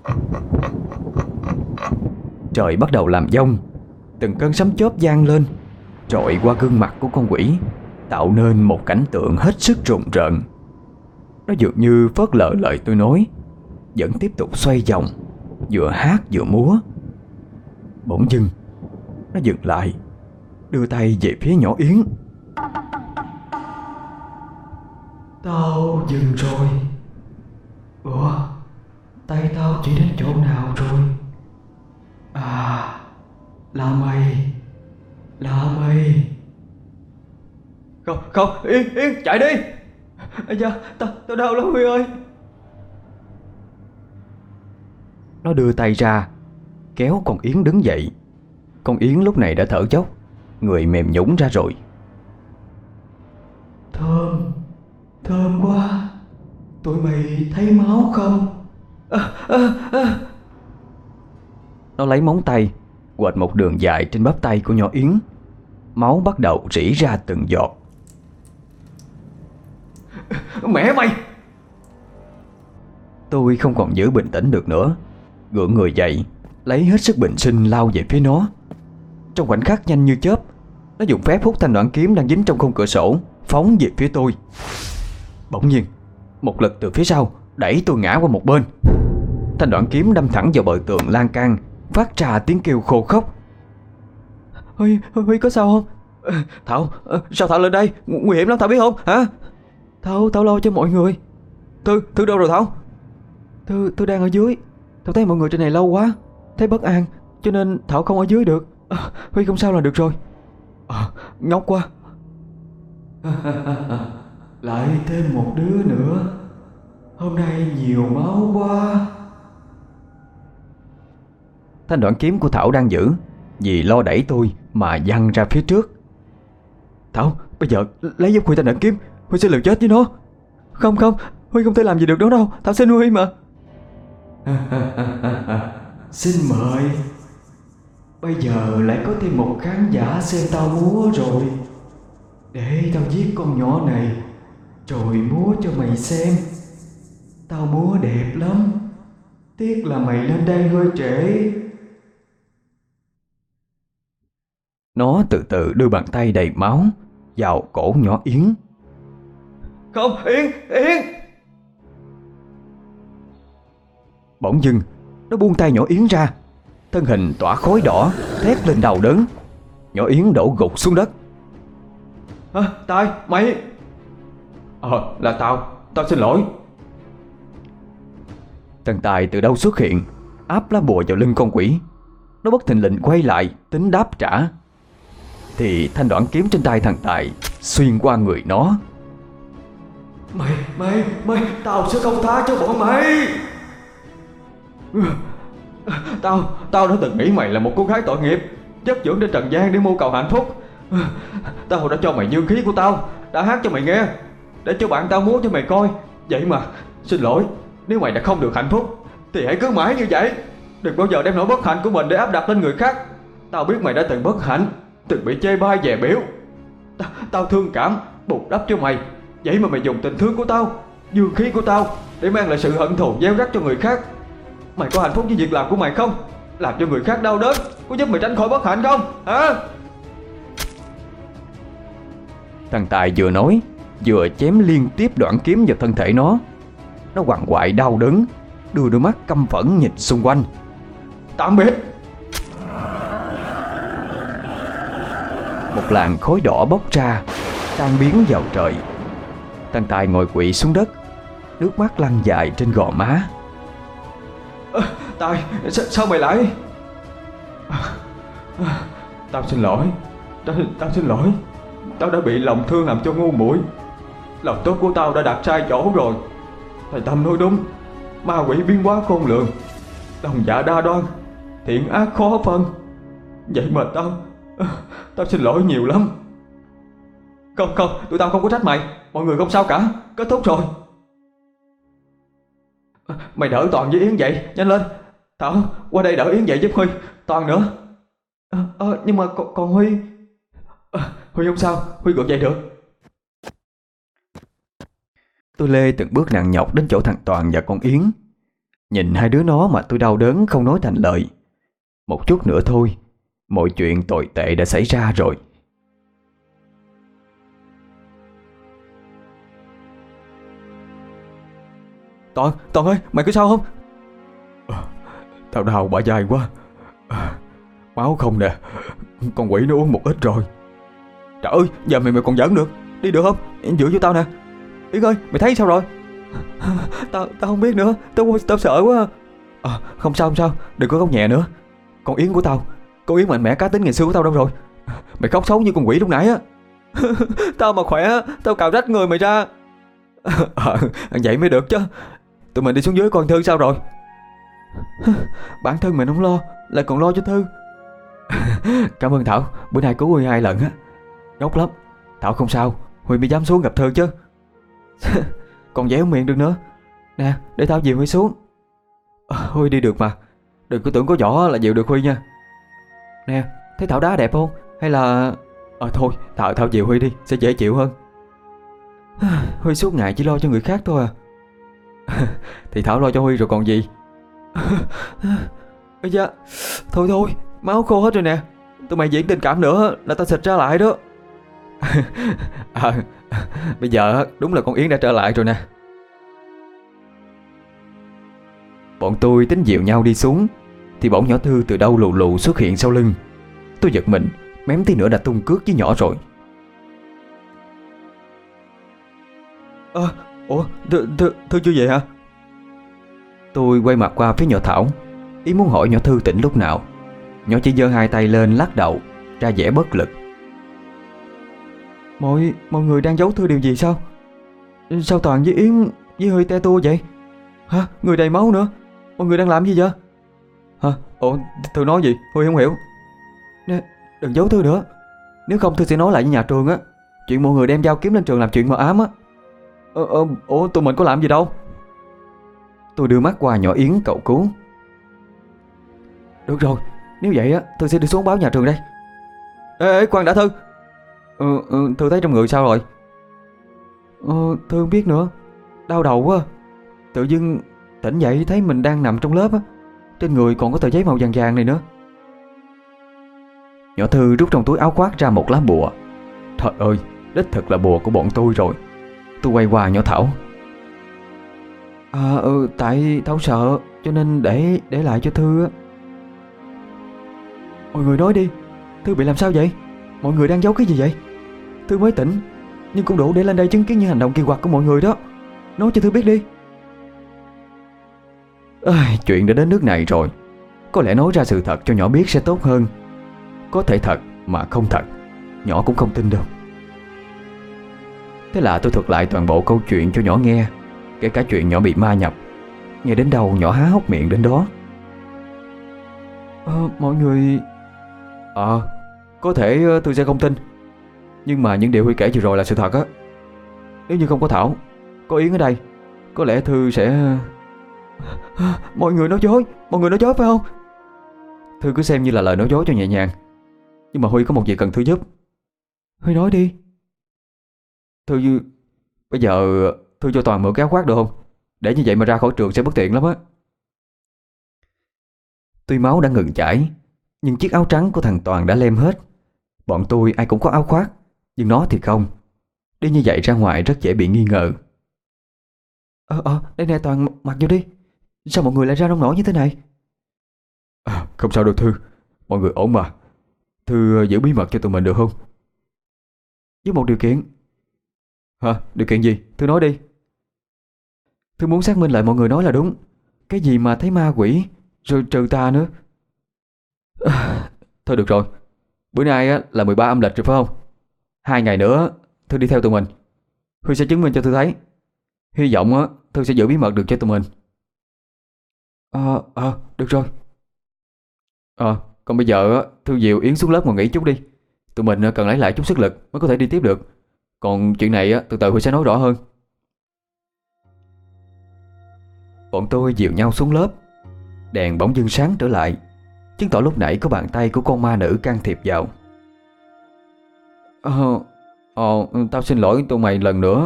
Trời bắt đầu làm dông. Từng cơn sấm chớp vang lên, trội qua gương mặt của con quỷ, tạo nên một cảnh tượng hết sức rùng rợn. Nó dường như phớt lờ lời tôi nói, vẫn tiếp tục xoay vòng, vừa hát vừa múa. Bỗng dưng nó dừng lại, đưa tay về phía nhỏ Yến. Tao dừng rồi. Ủa, tay tao chỉ đến chỗ nào rồi? À, là mày. Là mày. Không, không, Yến, chạy đi. Ây da, tao đau lắm Huy ơi. Nó đưa tay ra, kéo con Yến đứng dậy. Con Yến lúc này đã thở dốc, người mềm nhũn ra rồi. Thơm, thơm quá. Tụi mày thấy máu không? Nó lấy móng tay quệt một đường dài trên bắp tay của nhỏ Yến. Máu bắt đầu rỉ ra từng giọt. Mẹ mày! Tôi không còn giữ bình tĩnh được nữa, gượng người dậy, lấy hết sức bình sinh lao về phía nó. Trong khoảnh khắc nhanh như chớp, nó dùng phép hút thanh đoạn kiếm đang dính trong khung cửa sổ, phóng về phía tôi. Bỗng nhiên, một lực từ phía sau đẩy tôi ngã qua một bên. Thanh đoạn kiếm đâm thẳng vào bờ tường lan can, phát ra tiếng kêu khô khốc. Huy có sao không? Thảo, sao Thảo lên đây? Nguy hiểm lắm Thảo biết không? Hả? Thảo lo cho mọi người. Thư đâu rồi Thảo? Thư đang ở dưới. Thảo thấy mọi người trên này lâu quá, thấy bất an, cho nên Thảo không ở dưới được. Huy không sao là được rồi. Ngốc quá. Lại thêm một đứa nữa. Hôm nay nhiều máu quá. Thanh đoạn kiếm của Thảo đang giữ, vì lo đẩy tôi mà văng ra phía trước. Thảo, bây giờ lấy giúp Huy thanh đoạn kiếm. Huy sẽ liều chết với nó. Không, Huy không thể làm gì được nó đâu. Thảo xin Huy mà. Xin mời. Bây giờ lại có thêm một khán giả xem tao múa rồi. Để tao giết con nhỏ này, rồi múa cho mày xem. Tao múa đẹp lắm. Tiếc là mày lên đây hơi trễ. Nó từ từ đưa bàn tay đầy máu vào cổ nhỏ Yến. Không, Yến! Bỗng dưng nó buông tay nhỏ Yến ra, thân hình tỏa khói đỏ, thét lên đau đớn. Nhỏ Yến đổ gục xuống đất. Tài, mày... là tao xin lỗi. Thằng Tài từ đâu xuất hiện, áp lá bùa vào lưng con quỷ. Nó bất thình lình quay lại tính đáp trả, thì thanh đoạn kiếm trên tay thằng Tài xuyên qua người nó. Mày, tao sẽ không tha cho bọn mày. Tao đã từng nghĩ mày là một cô gái tội nghiệp, chất dưỡng trên trần gian để mưu cầu hạnh phúc. Tao đã cho mày dương khí của tao, đã hát cho mày nghe, để cho bạn tao múa cho mày coi. Vậy mà, xin lỗi, nếu mày đã không được hạnh phúc thì hãy cứ mãi như vậy. Đừng bao giờ đem nỗi bất hạnh của mình để áp đặt lên người khác. Tao biết mày đã từng bất hạnh, từng bị chê bai dè bỉu. Tao thương cảm, bù đắp cho mày. Vậy mà mày dùng tình thương của tao, dương khí của tao để mang lại sự hận thù gieo rắc cho người khác. Mày có hạnh phúc với việc làm của mày không? Làm cho người khác đau đớn có giúp mày tránh khỏi bất hạnh không? Hả? Thằng Tài vừa nói vừa chém liên tiếp đoạn kiếm vào thân thể nó. Nó quằn quại đau đớn, đưa đôi mắt căm phẫn nhìn xung quanh. Tạm biệt. Một làn khói đỏ bốc ra, tan biến vào trời. Thằng Tài ngồi quỵ xuống đất, nước mắt lăn dài trên gò má. Tài, sao mày lại? Tao xin lỗi. Tao xin lỗi. Tao đã bị lòng thương làm cho ngu muội. Lòng tốt của tao đã đặt sai chỗ rồi. Thầy Tâm nói đúng, ma quỷ biến hóa khôn lường, lòng dạ đa đoan, thiện ác khó phân. Vậy mà tao xin lỗi nhiều lắm. Không, tụi tao không có trách mày. Mọi người không sao cả, kết thúc rồi. Mày đỡ Toàn với Yến dậy, nhanh lên. Thảo, qua đây đỡ Yến dậy giúp Huy. Toàn nữa. Nhưng mà còn Huy... Huy không sao, Huy gượng dậy được. Tôi lê từng bước nặng nhọc đến chỗ thằng Toàn và con Yến. Nhìn hai đứa nó mà tôi đau đớn không nói thành lời. Một chút nữa thôi, mọi chuyện tồi tệ đã xảy ra rồi. Toàn ơi, mày có sao không? Tao đau bả vai quá. Máu không nè. Con quỷ nó uống một ít rồi. Trời ơi, giờ mày còn giỡn được. Đi được không? Dựa vô tao nè. Yến ơi, mày thấy sao rồi? Tao không biết nữa. Tao sợ quá. Không sao, đừng có khóc nhẹ nữa. Con Yến của tao, con Yến mạnh mẽ cá tính ngày xưa của tao đâu rồi? Mày khóc xấu như con quỷ lúc nãy á. Tao mà khỏe, tao cào rách người mày ra. Vậy mới được chứ. Tụi mình đi xuống dưới coi Thư sao rồi. Bản thân mình không lo, lại còn lo cho Thư. Cảm ơn Thảo, bữa nay cứu Huy 2 lần á. Ngốc lắm. Thảo không sao, Huy mới dám xuống gặp Thư chứ. Còn dẻo miệng được nữa. Nè, để tao dìu Huy xuống. Huy đi được mà. Đừng có tưởng có võ là dìu được Huy nha. Nè, thấy Thảo đá đẹp không? Hay là... thôi, Thảo dìu Huy đi, sẽ dễ chịu hơn. Huy suốt ngày chỉ lo cho người khác thôi à. Thì Thảo lo cho Huy rồi còn gì. Ây da, thôi, máu khô hết rồi nè. Tụi mày diễn tình cảm nữa là tao xịt ra lại đó. Bây giờ đúng là con Yến đã trở lại rồi nè. Bọn tôi tính dịu nhau đi xuống thì bỗng nhỏ Thư từ đâu lù lù xuất hiện sau lưng. Tôi giật mình, mém tí nữa đã tung cước với nhỏ rồi. Ủa, Thư chưa về hả? Tôi quay mặt qua phía nhỏ Thảo, ý muốn hỏi nhỏ Thư tỉnh lúc nào. Nhỏ chỉ giơ 2 tay lên lắc đầu, ra vẻ bất lực. Mọi người đang giấu Thư điều gì sao? Sao Toàn với Yến với hơi te tua vậy? Hả? Người đầy máu nữa. Mọi người đang làm gì vậy? Hả? Thư nói gì? Huy không hiểu. Nè, đừng giấu Thư nữa. Nếu không Thư sẽ nói lại với nhà trường á. Chuyện mọi người đem dao kiếm lên trường làm chuyện mờ ám á. Tụi mình có làm gì đâu. Tôi đưa mắt qua nhỏ Yến cậu cứu. Được rồi, nếu vậy á, Thư sẽ đi xuống báo nhà trường đây. Ê, khoan đã Thư. Thư thấy trong người sao rồi? Thư không biết nữa. Đau đầu quá. Tự dưng tỉnh dậy thấy mình đang nằm trong lớp á. Trên người còn có tờ giấy màu vàng vàng này nữa. Nhỏ Thư rút trong túi áo khoác ra một lá bùa. Trời ơi, đích thực là bùa của bọn tôi rồi. Tôi quay qua nhỏ Thảo. Tại Thảo sợ cho nên để lại cho Thư á. Mọi người nói đi, Thư bị làm sao vậy? Mọi người đang giấu cái gì vậy? Thư mới tỉnh, nhưng cũng đủ để lên đây chứng kiến những hành động kỳ quặc của mọi người đó. Nói cho Thư biết đi. Chuyện đã đến nước này rồi. Có lẽ nói ra sự thật cho nhỏ biết sẽ tốt hơn. Có thể thật mà không thật, nhỏ cũng không tin đâu. Thế là tôi thuật lại toàn bộ câu chuyện cho nhỏ nghe, kể cả chuyện nhỏ bị ma nhập. Nghe đến đâu nhỏ há hốc miệng đến đó. Mọi người... có thể tôi sẽ không tin, nhưng mà những điều Huy kể vừa rồi là sự thật á. Nếu như không có Thảo, có Yến ở đây, có lẽ Thư sẽ... Mọi người nói dối phải không? Thư cứ xem như là lời nói dối cho nhẹ nhàng. Nhưng mà Huy có một việc cần Thư giúp. Huy nói đi. Thư... Bây giờ Thư cho Toàn mượn cái áo khoác được không? Để như vậy mà ra khỏi trường sẽ bất tiện lắm á. Tuy máu đã ngừng chảy, nhưng chiếc áo trắng của thằng Toàn đã lem hết. Bọn tôi ai cũng có áo khoác, nhưng nó thì không. Đi như vậy ra ngoài rất dễ bị nghi ngờ. Đây nè Toàn, mặc vô đi. Sao mọi người lại ra nông nổi như thế này? Không sao đâu Thư, mọi người ổn mà. Thư giữ bí mật cho tụi mình được không? Với một điều kiện. Hả? Điều kiện gì? Thư nói đi. Thư muốn xác minh lại mọi người nói là đúng. Cái gì mà thấy ma quỷ rồi trừ tà nữa. Thôi được rồi. Bữa nay á, là 13 âm lịch rồi phải không? 2 ngày nữa Thư đi theo tụi mình. Huy sẽ chứng minh cho Thư thấy. Hy vọng á, Thư sẽ giữ bí mật được cho tụi mình. Được rồi. Còn bây giờ á, Thư dìu Yến xuống lớp ngồi nghỉ chút đi. Tụi mình cần lấy lại chút sức lực mới có thể đi tiếp được. Còn chuyện này á, từ từ Huy sẽ nói rõ hơn. Bọn tôi dìu nhau xuống lớp. Đèn bỗng dưng sáng trở lại, chứng tỏ lúc nãy có bàn tay của con ma nữ can thiệp vào. Tao xin lỗi tụi mày lần nữa.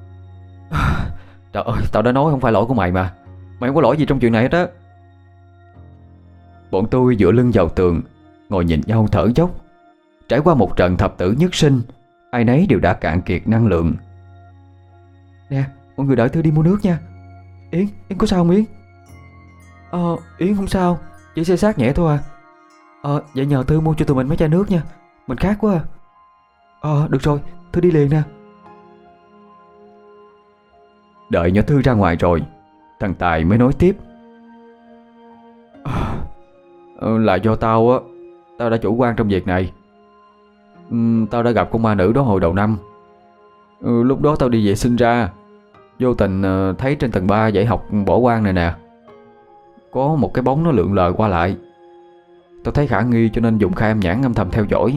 Trời ơi, tao đã nói không phải lỗi của mày mà. Mày không có lỗi gì trong chuyện này hết á. Bọn tôi dựa lưng vào tường, ngồi nhìn nhau thở dốc. Trải qua một trận thập tử nhất sinh, ai nấy đều đã cạn kiệt năng lượng. Nè, mọi người đợi Thư đi mua nước nha. Yến có sao không Yến? Yến không sao, chỉ xây xát nhẹ thôi à. Vậy nhờ Thư mua cho tụi mình mấy chai nước nha, mình khát quá à. Được rồi, Thư đi liền nè. Đợi nhỏ Thư ra ngoài rồi, thằng Tài mới nói tiếp. Là do tao á, tao đã chủ quan trong việc này. Tao đã gặp con ma nữ đó hồi đầu năm. Lúc đó tao đi vệ sinh ra, vô tình thấy trên tầng 3 dãy học bỏ hoang này nè, có một cái bóng nó lượn lờ qua lại. Tao thấy khả nghi cho nên dùng khai âm nhãn âm thầm theo dõi.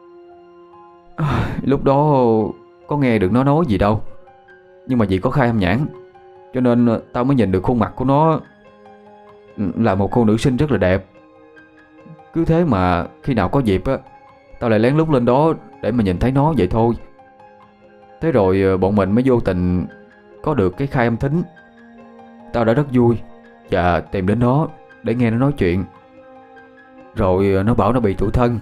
Lúc đó có nghe được nó nói gì đâu, nhưng mà vì có khai âm nhãn cho nên tao mới nhìn được khuôn mặt của nó. Là một cô nữ sinh rất là đẹp. Cứ thế mà khi nào có dịp á, tao lại lén lút lên đó để mà nhìn thấy nó vậy thôi. Thế rồi bọn mình mới vô tình có được cái khai âm thính. Tao đã rất vui và tìm đến nó để nghe nó nói chuyện. Rồi nó bảo nó bị tủi thân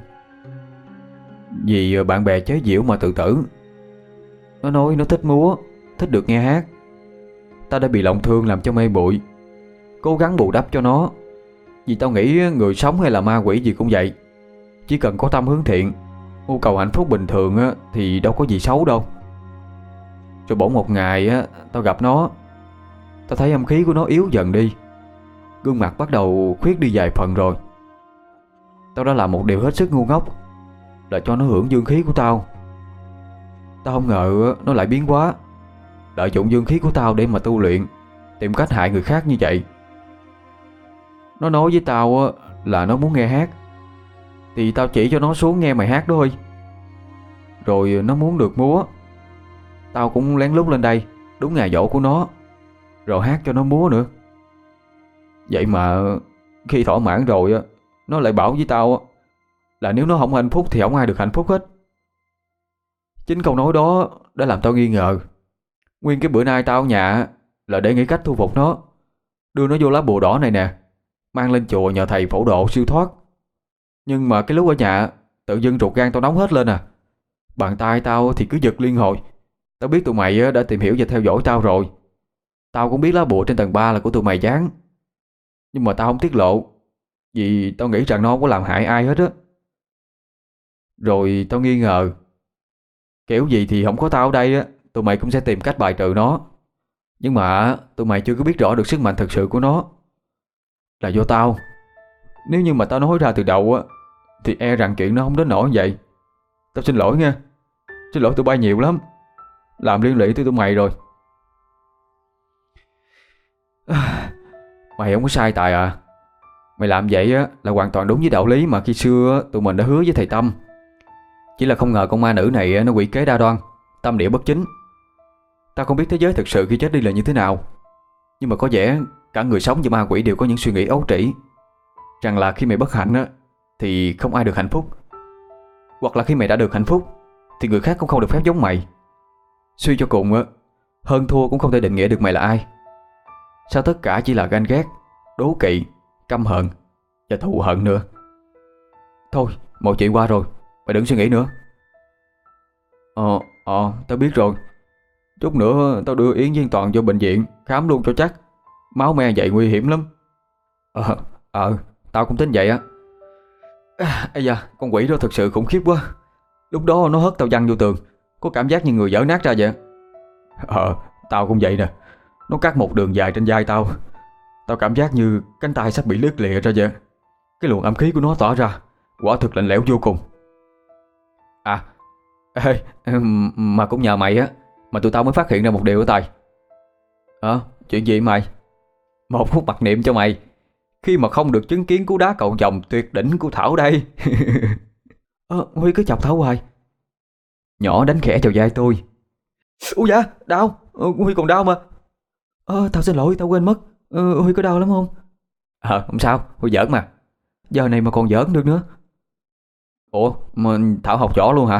vì bạn bè chế giễu mà tự tử. Nó nói nó thích múa, thích được nghe hát. Tao đã bị lòng thương làm cho mê bụi, cố gắng bù đắp cho nó. Vì tao nghĩ người sống hay là ma quỷ gì cũng vậy, chỉ cần có tâm hướng thiện, mưu cầu hạnh phúc bình thường á, thì đâu có gì xấu đâu. Rồi bỗng một ngày á, tao gặp nó. Tao thấy âm khí của nó yếu dần đi, gương mặt bắt đầu khuyết đi vài phần rồi. Tao đã làm một điều hết sức ngu ngốc, là cho nó hưởng dương khí của tao. Tao không ngờ nó lại biến hóa, lợi dụng dương khí của tao để mà tu luyện, tìm cách hại người khác như vậy. Nó nói với tao là nó muốn nghe hát, thì tao chỉ cho nó xuống nghe mày hát thôi. Rồi nó muốn được múa, tao cũng lén lút lên đây đúng ngày giỗ của nó, rồi hát cho nó múa nữa. Vậy mà khi thỏa mãn rồi á, nó lại bảo với tao là nếu nó không hạnh phúc thì không ai được hạnh phúc hết. Chính câu nói đó đã làm tao nghi ngờ. Nguyên cái bữa nay tao ở nhà là để nghĩ cách thu phục nó, đưa nó vô lá bùa đỏ này nè, mang lên chùa nhờ thầy phổ độ siêu thoát. Nhưng mà cái lúc ở nhà, tự dưng ruột gan tao nóng hết lên à. Bàn tay tao thì cứ giật liên hồi. Tao biết tụi mày đã tìm hiểu và theo dõi tao rồi. Tao cũng biết lá bùa trên tầng 3 là của tụi mày dán, nhưng mà tao không tiết lộ, vì tao nghĩ rằng nó không có làm hại ai hết á. Rồi tao nghi ngờ, kiểu gì thì không có tao ở đây á, tụi mày cũng sẽ tìm cách bài trừ nó. Nhưng mà tụi mày chưa có biết rõ được sức mạnh thực sự của nó. Là do tao. Nếu như mà tao nói ra từ đầu á, thì e rằng chuyện nó không đến nỗi như vậy. Tao xin lỗi nha. Xin lỗi tụi bay nhiều lắm, làm liên lụy tới tụi mày rồi. Mày không có sai Tài à. Mày làm vậy á là hoàn toàn đúng với đạo lý mà khi xưa tụi mình đã hứa với thầy Tâm. Chỉ là không ngờ con ma nữ này nó quỷ kế đa đoan, tâm địa bất chính. Tao không biết thế giới thực sự khi chết đi là như thế nào, nhưng mà có vẻ cả người sống và ma quỷ đều có những suy nghĩ ấu trĩ, rằng là khi mày bất hạnh á thì không ai được hạnh phúc, hoặc là khi mày đã được hạnh phúc thì người khác cũng không được phép giống mày. Suy cho cùng á, hơn thua cũng không thể định nghĩa được mày là ai. Sao tất cả chỉ là ganh ghét, đố kỵ, căm hận và thù hận nữa. Thôi, mọi chuyện qua rồi, mày đừng suy nghĩ nữa. Tao biết rồi. Chút nữa tao đưa Yến với Toàn vô bệnh viện khám luôn cho chắc. Máu me vậy nguy hiểm lắm. Tao cũng tính vậy á. Ây da, con quỷ đó thực sự khủng khiếp quá. Lúc đó nó hất tao văng vô tường, có cảm giác như người vỡ nát ra vậy. Tao cũng vậy nè. Nó cắt một đường dài trên vai tao. Tao cảm giác như cánh tay sắp bị đứt lìa ra vậy. Cái luồng âm khí của nó tỏa ra quả thực lạnh lẽo vô cùng. Mà cũng nhờ mày á mà tụi tao mới phát hiện ra một điều ở Tài. Chuyện gì mày? Một phút mặc niệm cho mày, khi mà không được chứng kiến cú đá cầu vồng tuyệt đỉnh của Thảo đây. Huy cứ chọc Thảo hoài. Nhỏ đánh khẽ vào vai tôi. Ui da, đau. Huy còn đau mà. Tao xin lỗi, tao quên mất. Huy có đau lắm không? Không sao, Huy giỡn mà. Giờ này mà còn giỡn được nữa. Ủa, mà Thảo học võ luôn hả?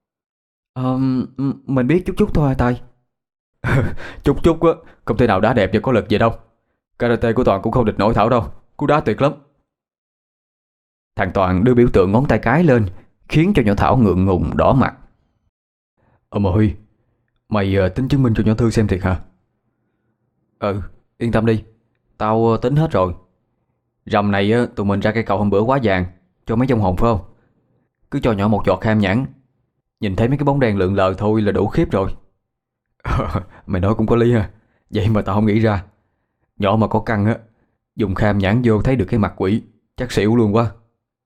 Mình biết chút chút thôi Tài. Chút chút á, không thể nào đá đẹp và có lực vậy đâu. Karate của Toàn cũng không địch nổi Thảo đâu. Cú đá tuyệt lắm. Thằng Toàn đưa biểu tượng ngón tay cái lên, khiến cho nhỏ Thảo ngượng ngùng đỏ mặt. Mà Huy, mày tính chứng minh cho nhỏ Thư xem thiệt hả? Yên tâm đi, tao tính hết rồi. Rằm này á, tụi mình ra cây cầu hôm bữa quá vàng cho mấy trong hồn phải không? Cứ cho nhỏ một giọt kham nhãn, nhìn thấy mấy cái bóng đèn lượn lờ thôi là đủ khiếp rồi. Mày nói cũng có lý ha. Vậy mà tao không nghĩ ra. Nhỏ mà có căn á, dùng kham nhãn vô thấy được cái mặt quỷ, chắc xỉu luôn quá.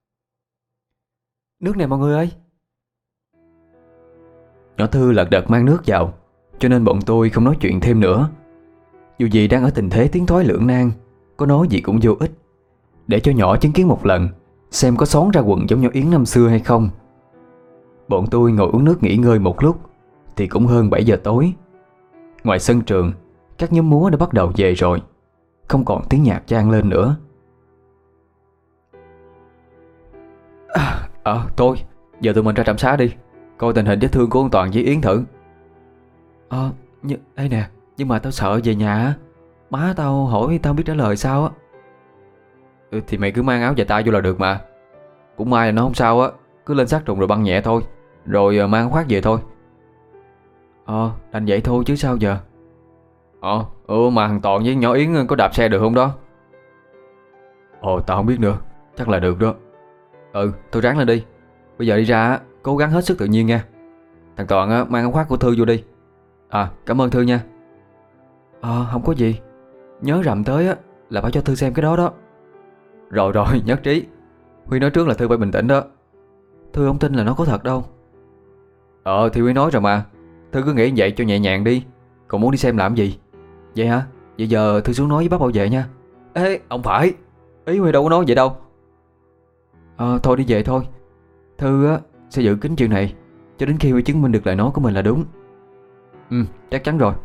Nước này mọi người ơi. Nhỏ Thư lật đật mang nước vào, cho nên bọn tôi không nói chuyện thêm nữa. Dù gì đang ở tình thế tiến thoái lưỡng nan, có nói gì cũng vô ích. Để cho nhỏ chứng kiến một lần, xem có xón ra quần giống nhỏ Yến năm xưa hay không. Bọn tôi ngồi uống nước nghỉ ngơi một lúc thì cũng hơn 7 giờ tối. Ngoài sân trường, các nhóm múa đã bắt đầu về rồi, không còn tiếng nhạc vang lên nữa. Thôi, giờ tụi mình ra trạm xá đi, coi tình hình vết thương của ông Toàn với Yến thử. Đây nè, nhưng mà tao sợ về nhà á, má tao hỏi tao biết trả lời sao á. Thì mày cứ mang áo dài tay vô là được mà. Cũng may là nó không sao á, cứ lên sát trùng rồi băng nhẹ thôi, rồi mang áo khoác về thôi. Đành vậy thôi chứ sao giờ. Mà thằng Toàn với nhỏ Yến có đạp xe được không đó? Tao không biết nữa, chắc là được đó. Thôi ráng lên đi. Bây giờ đi ra á, cố gắng hết sức tự nhiên nha. Thằng Toàn á, mang áo khoác của Thư vô đi. Cảm ơn Thư nha. Không có gì. Nhớ rằm tới á là phải cho Thư xem cái đó đó. Rồi nhất trí. Huy nói trước là Thư phải bình tĩnh đó. Thư không tin là nó có thật đâu. Thì Huy nói rồi mà. Thư cứ nghĩ vậy cho nhẹ nhàng đi. Còn muốn đi xem làm gì? Vậy hả? Vậy giờ Thư xuống nói với bác bảo vệ nha. Ê, ông phải. Ý Huy đâu có nói vậy đâu. Thôi đi về thôi. Thư á sẽ giữ kín chuyện này cho đến khi Huy chứng minh được lời nói của mình là đúng. Chắc chắn rồi.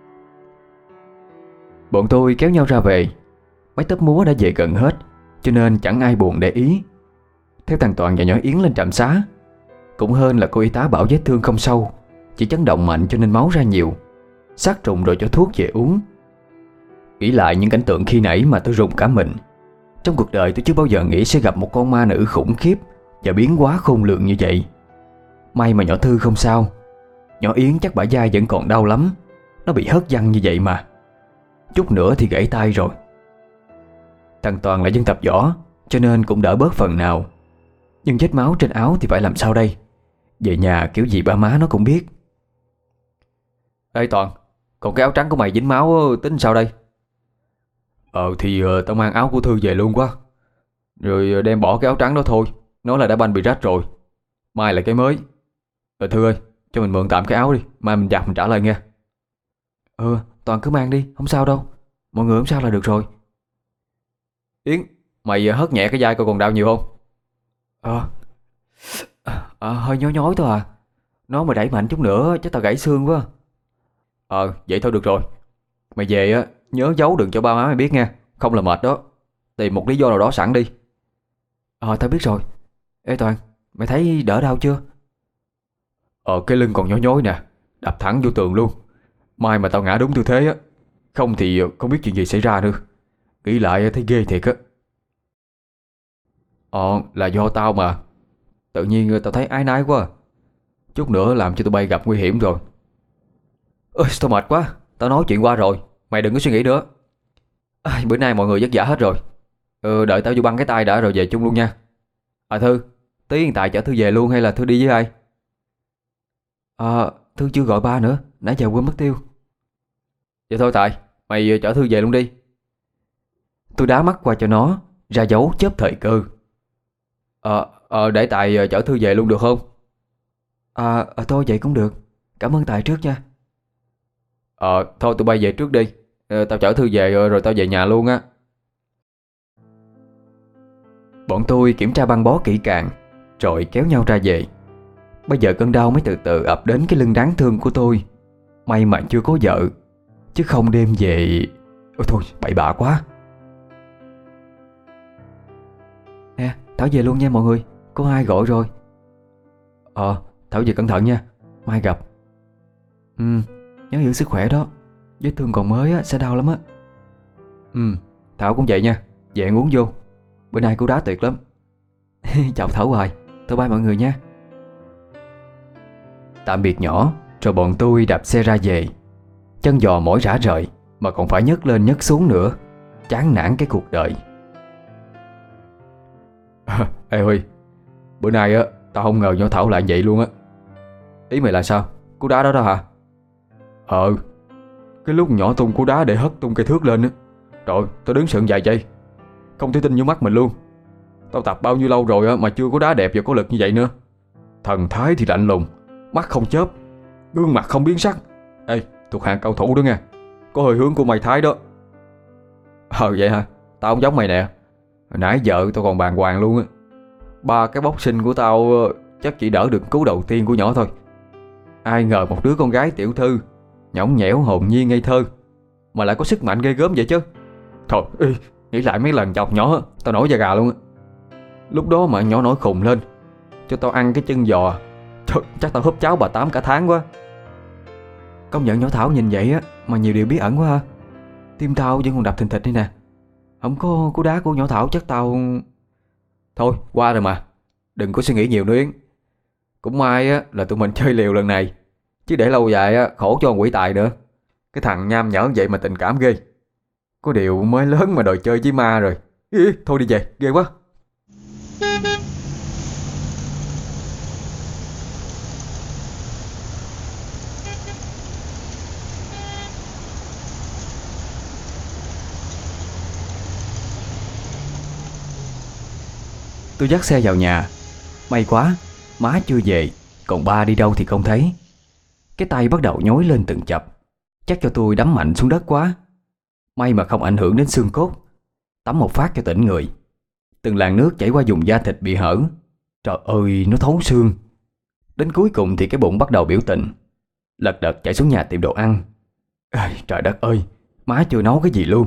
Bọn tôi kéo nhau ra về. Mấy tớp múa đã về gần hết, cho nên chẳng ai buồn để ý. Theo thằng Toàn và nhỏ Yến lên trạm xá. Cũng hơn là cô y tá bảo vết thương không sâu, chỉ chấn động mạnh cho nên máu ra nhiều. Sát trùng rồi cho thuốc về uống. Nghĩ lại những cảnh tượng khi nãy mà tôi rùng cả mình. Trong cuộc đời tôi chưa bao giờ nghĩ sẽ gặp một con ma nữ khủng khiếp và biến hóa khôn lường như vậy. May mà nhỏ Thư không sao. Nhỏ Yến chắc bả vai vẫn còn đau lắm. Nó bị hất văng như vậy mà. Chút nữa thì gãy tay rồi. Thằng Toàn là dân tập võ, cho nên cũng đỡ bớt phần nào. Nhưng vết máu trên áo thì phải làm sao đây? Về nhà kiểu gì ba má nó cũng biết. Ê Toàn, còn cái áo trắng của mày dính máu tính sao đây? Tao mang áo của Thư về luôn quá. Rồi đem bỏ cái áo trắng đó thôi. Nó là đã banh bị rách rồi. Mai là cái mới. Thư ơi, cho mình mượn tạm cái áo đi, mai mình giặt mình trả lời nghe. Toàn cứ mang đi, không sao đâu. Mọi người không sao là được rồi. Yến, mày hất nhẹ cái vai coi còn đau nhiều không? Hơi nhói nhói thôi à. Nó mà đẩy mạnh chút nữa chắc tao gãy xương quá. Vậy thôi được rồi. Mày về á, nhớ giấu đừng cho ba má mày biết nha. Không là mệt đó. Tìm một lý do nào đó sẵn đi. Tao biết rồi. Ê Toàn, mày thấy đỡ đau chưa? Cái lưng còn nhói nhói nè. Đập thẳng vô tường luôn. Mai mà tao ngã đúng tư thế á, không thì không biết chuyện gì xảy ra nữa. Nghĩ lại thấy ghê thiệt á. Là do tao mà. Tự nhiên tao thấy áy náy quá. Chút nữa làm cho tụi bay gặp nguy hiểm rồi. Tao mệt quá. Tao nói chuyện qua rồi, mày đừng có suy nghĩ nữa. Bữa nay mọi người vất vả hết rồi. Đợi tao vô băng cái tay đã rồi về chung luôn nha. Thư, tí hiện tại chở Thư về luôn hay là Thư đi với ai? Thư chưa gọi ba nữa, nãy giờ quên mất tiêu. Vậy thôi Tài, mày chở Thư về luôn đi. Tôi đá mắt qua cho nó, ra dấu chớp thời cơ. Để Tài chở Thư về luôn được không? Thôi vậy cũng được. Cảm ơn Tài trước nha. Thôi tụi bay về trước đi. Tao chở Thư về rồi tao về nhà luôn á. Bọn tôi kiểm tra băng bó kỹ càng, rồi kéo nhau ra về. Bây giờ cơn đau mới từ từ ập đến cái lưng đáng thương của tôi. May mà chưa có vợ, chứ không đêm về... Thôi bậy bạ quá. Nè, Thảo về luôn nha mọi người. Có ai gọi rồi. Thảo về cẩn thận nha, mai gặp. Nhớ giữ sức khỏe đó. Vết thương còn mới á, sẽ đau lắm á. Thảo cũng vậy nha. Về ăn uống vô. Bữa nay cô đá tuyệt lắm. Chào Thảo hoài. Tôi bye mọi người nha. Tạm biệt nhỏ, rồi bọn tôi đạp xe ra về. Chân giò mỏi rã rời mà còn phải nhấc lên nhấc xuống nữa. Chán nản cái cuộc đời. Ê Huy, bữa nay á tao không ngờ nhỏ Thảo lại vậy luôn á. Ý mày là sao? Cú đá đó đó hả? Cái lúc nhỏ tung cú đá để hất tung cây thước lên á, trời, tao đứng sững vài giây, không thể tin vô mắt mình luôn. Tao tập bao nhiêu lâu rồi á mà chưa có đá đẹp và có lực như vậy nữa. Thần thái thì lạnh lùng, mắt không chớp, gương mặt không biến sắc. Ê, thuộc hạng cầu thủ đó nha, có hơi hướng của mày Thái đó. Vậy hả? Tao không giống mày nè. Hồi nãy giờ tao còn bàng hoàng luôn á. Ba cái boxing của tao chắc chỉ đỡ được cú đầu tiên của nhỏ thôi. Ai ngờ một đứa con gái tiểu thư, nhõng nhẽo hồn nhiên ngây thơ, mà lại có sức mạnh ghê gớm vậy chứ. Thôi, nghĩ lại mấy lần chọc nhỏ tao nổi da gà luôn á. Lúc đó mà nhỏ nổi khùng lên, cho tao ăn cái chân giò, trời, chắc tao húp cháo bà Tám cả tháng quá. Công nhận nhỏ Thảo nhìn vậy á mà nhiều điều bí ẩn quá ha. Tim tao vẫn còn đập thình thịch đây nè. Không có cú đá của nhỏ Thảo chắc tao... Thôi qua rồi mà, đừng có suy nghĩ nhiều nữa Yến. Cũng may á là tụi mình chơi liều lần này, chứ để lâu dài á khổ cho con quỷ tài nữa. Cái thằng nham nhở vậy mà tình cảm ghê. Có điều mới lớn mà đòi chơi với ma rồi. Thôi đi về, ghê quá. Tôi dắt xe vào nhà. May quá, má chưa về, còn ba đi đâu thì không thấy. Cái tay bắt đầu nhói lên từng chập, chắc cho tôi đấm mạnh xuống đất quá. May mà không ảnh hưởng đến xương cốt. Tắm một phát cho tỉnh người. Từng làn nước chảy qua vùng da thịt bị hở. Trời ơi, nó thấu xương. Đến cuối cùng thì cái bụng bắt đầu biểu tình. Lật đật chạy xuống nhà tìm đồ ăn. Trời đất ơi, má chưa nấu cái gì luôn.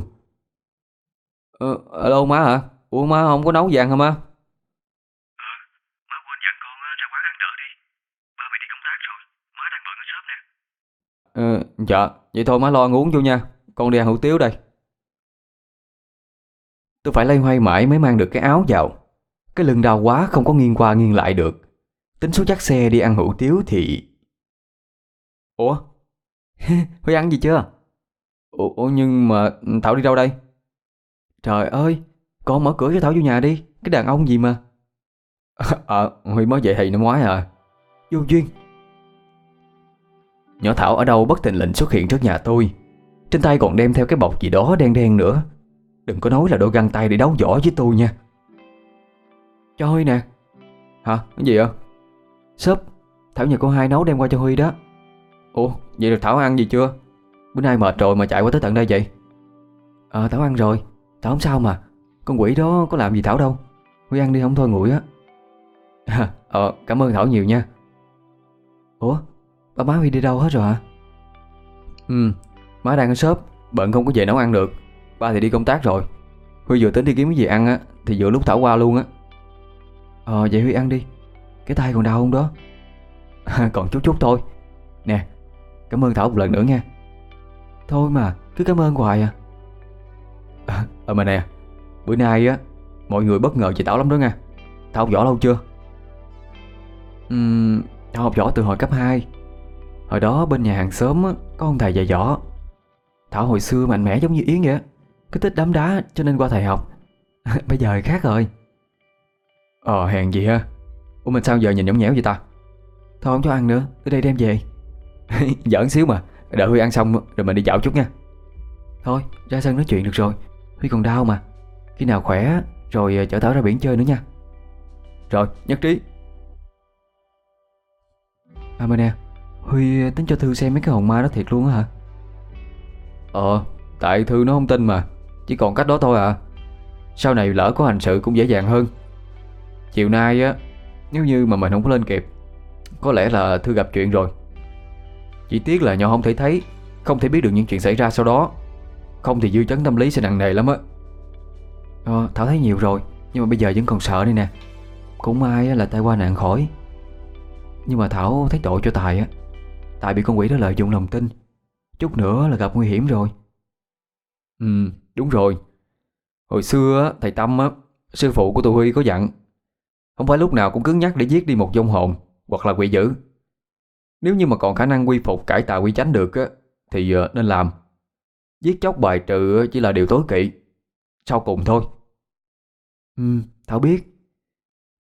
Alo má hả? Ủa má không có nấu gì ăn hả má? Má quên dặn con ra quán ăn đỡ đi. Ba mày đi công tác rồi, má đang bận ở shop nè. Dạ, vậy thôi má lo ăn uống vô nha. Con đi ăn hủ tiếu đây. Tôi phải loay hoay mãi mới mang được cái áo vào. Cái lưng đau quá không có nghiêng qua nghiêng lại được. Tính số dắt xe đi ăn hủ tiếu thì... Ủa? Huy ăn gì chưa? Ủa nhưng mà Thảo đi đâu đây? Trời ơi, con mở cửa cho Thảo vô nhà đi. Cái đàn ông gì mà. Huy mới về thì năm ngoái à. Vô duyên. Nhỏ Thảo ở đâu bất thình lình xuất hiện trước nhà tôi. Trên tay còn đem theo cái bọc gì đó đen đen nữa. Đừng có nói là đôi găng tay để đấu võ với tôi nha. Cho Huy nè. Hả? Cái gì vậy? Súp. Thảo nhờ cô hai nấu đem qua cho Huy đó. Ủa, vậy được Thảo ăn gì chưa? Bữa nay mệt rồi mà chạy qua tới tận đây vậy. Thảo ăn rồi. Thảo không sao mà. Con quỷ đó có làm gì Thảo đâu. Huy ăn đi không thôi nguội á. Cảm ơn Thảo nhiều nha. Ủa, ba má Huy đi đâu hết rồi hả? Má đang ở shop, bận không có về nấu ăn được. Ba thì đi công tác rồi. Huy vừa tính đi kiếm cái gì ăn á, thì vừa lúc Thảo qua luôn á. Vậy Huy ăn đi. Cái tay còn đau không đó? Còn chút chút thôi. Nè, cảm ơn Thảo một lần nữa nha. Thôi mà, cứ cảm ơn hoài à. Mà nè, bữa nay á mọi người bất ngờ về Thảo lắm đó nha. Thảo học võ lâu chưa? Thảo học võ từ hồi cấp 2. Hồi đó bên nhà hàng xóm á, có ông thầy dạy võ. Thảo hồi xưa mạnh mẽ giống như Yến vậy, cứ thích đấm đá cho nên qua thầy học. Bây giờ thì khác rồi. Hèn gì ha. Ủa mình sao giờ nhìn nhõng nhẽo vậy ta? Thôi không cho ăn nữa, tới đây đem về. Giỡn xíu mà, đợi Huy ăn xong rồi mình đi dạo chút nha. Thôi ra sân nói chuyện được rồi, Huy còn đau mà. Khi nào khỏe rồi chở Thảo ra biển chơi nữa nha. Rồi, nhất trí. Mà nè, Huy tính cho Thư xem mấy cái hồn ma đó thiệt luôn á hả? Tại Thư nó không tin mà. Chỉ còn cách đó thôi à. Sau này lỡ có hành sự cũng dễ dàng hơn. Chiều nay á, nếu như mà mình không có lên kịp, có lẽ là Thư gặp chuyện rồi. Chỉ tiếc là nhỏ không thể thấy, không thể biết được những chuyện xảy ra sau đó. Không thì dư chấn tâm lý sẽ nặng nề lắm á. Thảo thấy nhiều rồi, nhưng mà bây giờ vẫn còn sợ đây nè. Cũng may là tai qua nạn khỏi. Nhưng mà Thảo thấy tội cho Tài á. Tài bị con quỷ đó lợi dụng lòng tin, chút nữa là gặp nguy hiểm rồi. Đúng rồi. Hồi xưa á, thầy Tâm á, sư phụ của tụi Huy có dặn không phải lúc nào cũng cứng nhắc để giết đi một vong hồn hoặc là quỷ dữ. Nếu như mà còn khả năng quy phục cải tạo quy chánh được á, thì nên làm. Giết chóc bài trừ chỉ là điều tối kỵ, sau cùng thôi. Thảo biết.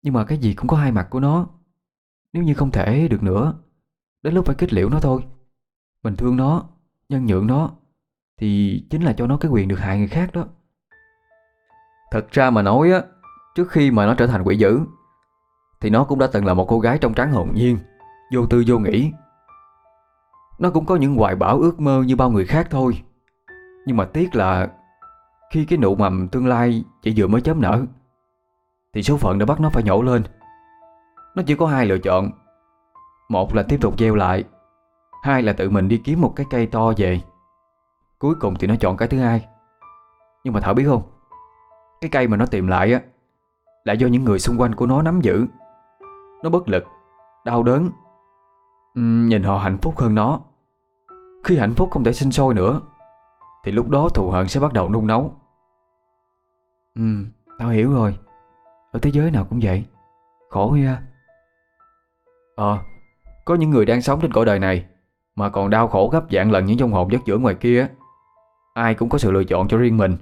Nhưng mà cái gì cũng có hai mặt của nó. Nếu như không thể được nữa, đến lúc phải kết liễu nó thôi. Mình thương nó, nhân nhượng nó, thì chính là cho nó cái quyền được hại người khác đó. Thật ra mà nói á, trước khi mà nó trở thành quỷ dữ thì nó cũng đã từng là một cô gái trong trắng hồn nhiên, vô tư vô nghĩ. Nó cũng có những hoài bão ước mơ như bao người khác thôi. Nhưng mà tiếc là khi cái nụ mầm tương lai chỉ vừa mới chớm nở thì số phận đã bắt nó phải nhổ lên. Nó chỉ có hai lựa chọn. Một là tiếp tục gieo lại, hai là tự mình đi kiếm một cái cây to về. Cuối cùng thì nó chọn cái thứ hai. Nhưng mà Thảo biết không, cái cây mà nó tìm lại á là do những người xung quanh của nó nắm giữ. Nó bất lực, đau đớn, nhìn họ hạnh phúc hơn nó. Khi hạnh phúc không thể sinh sôi nữa thì lúc đó thù hận sẽ bắt đầu nung nấu. Tao hiểu rồi. Ở thế giới nào cũng vậy, khổ ha. Có những người đang sống trên cõi đời này mà còn đau khổ gấp vạn lần những vong hồn vất vưởng ngoài kia. Ai cũng có sự lựa chọn cho riêng mình.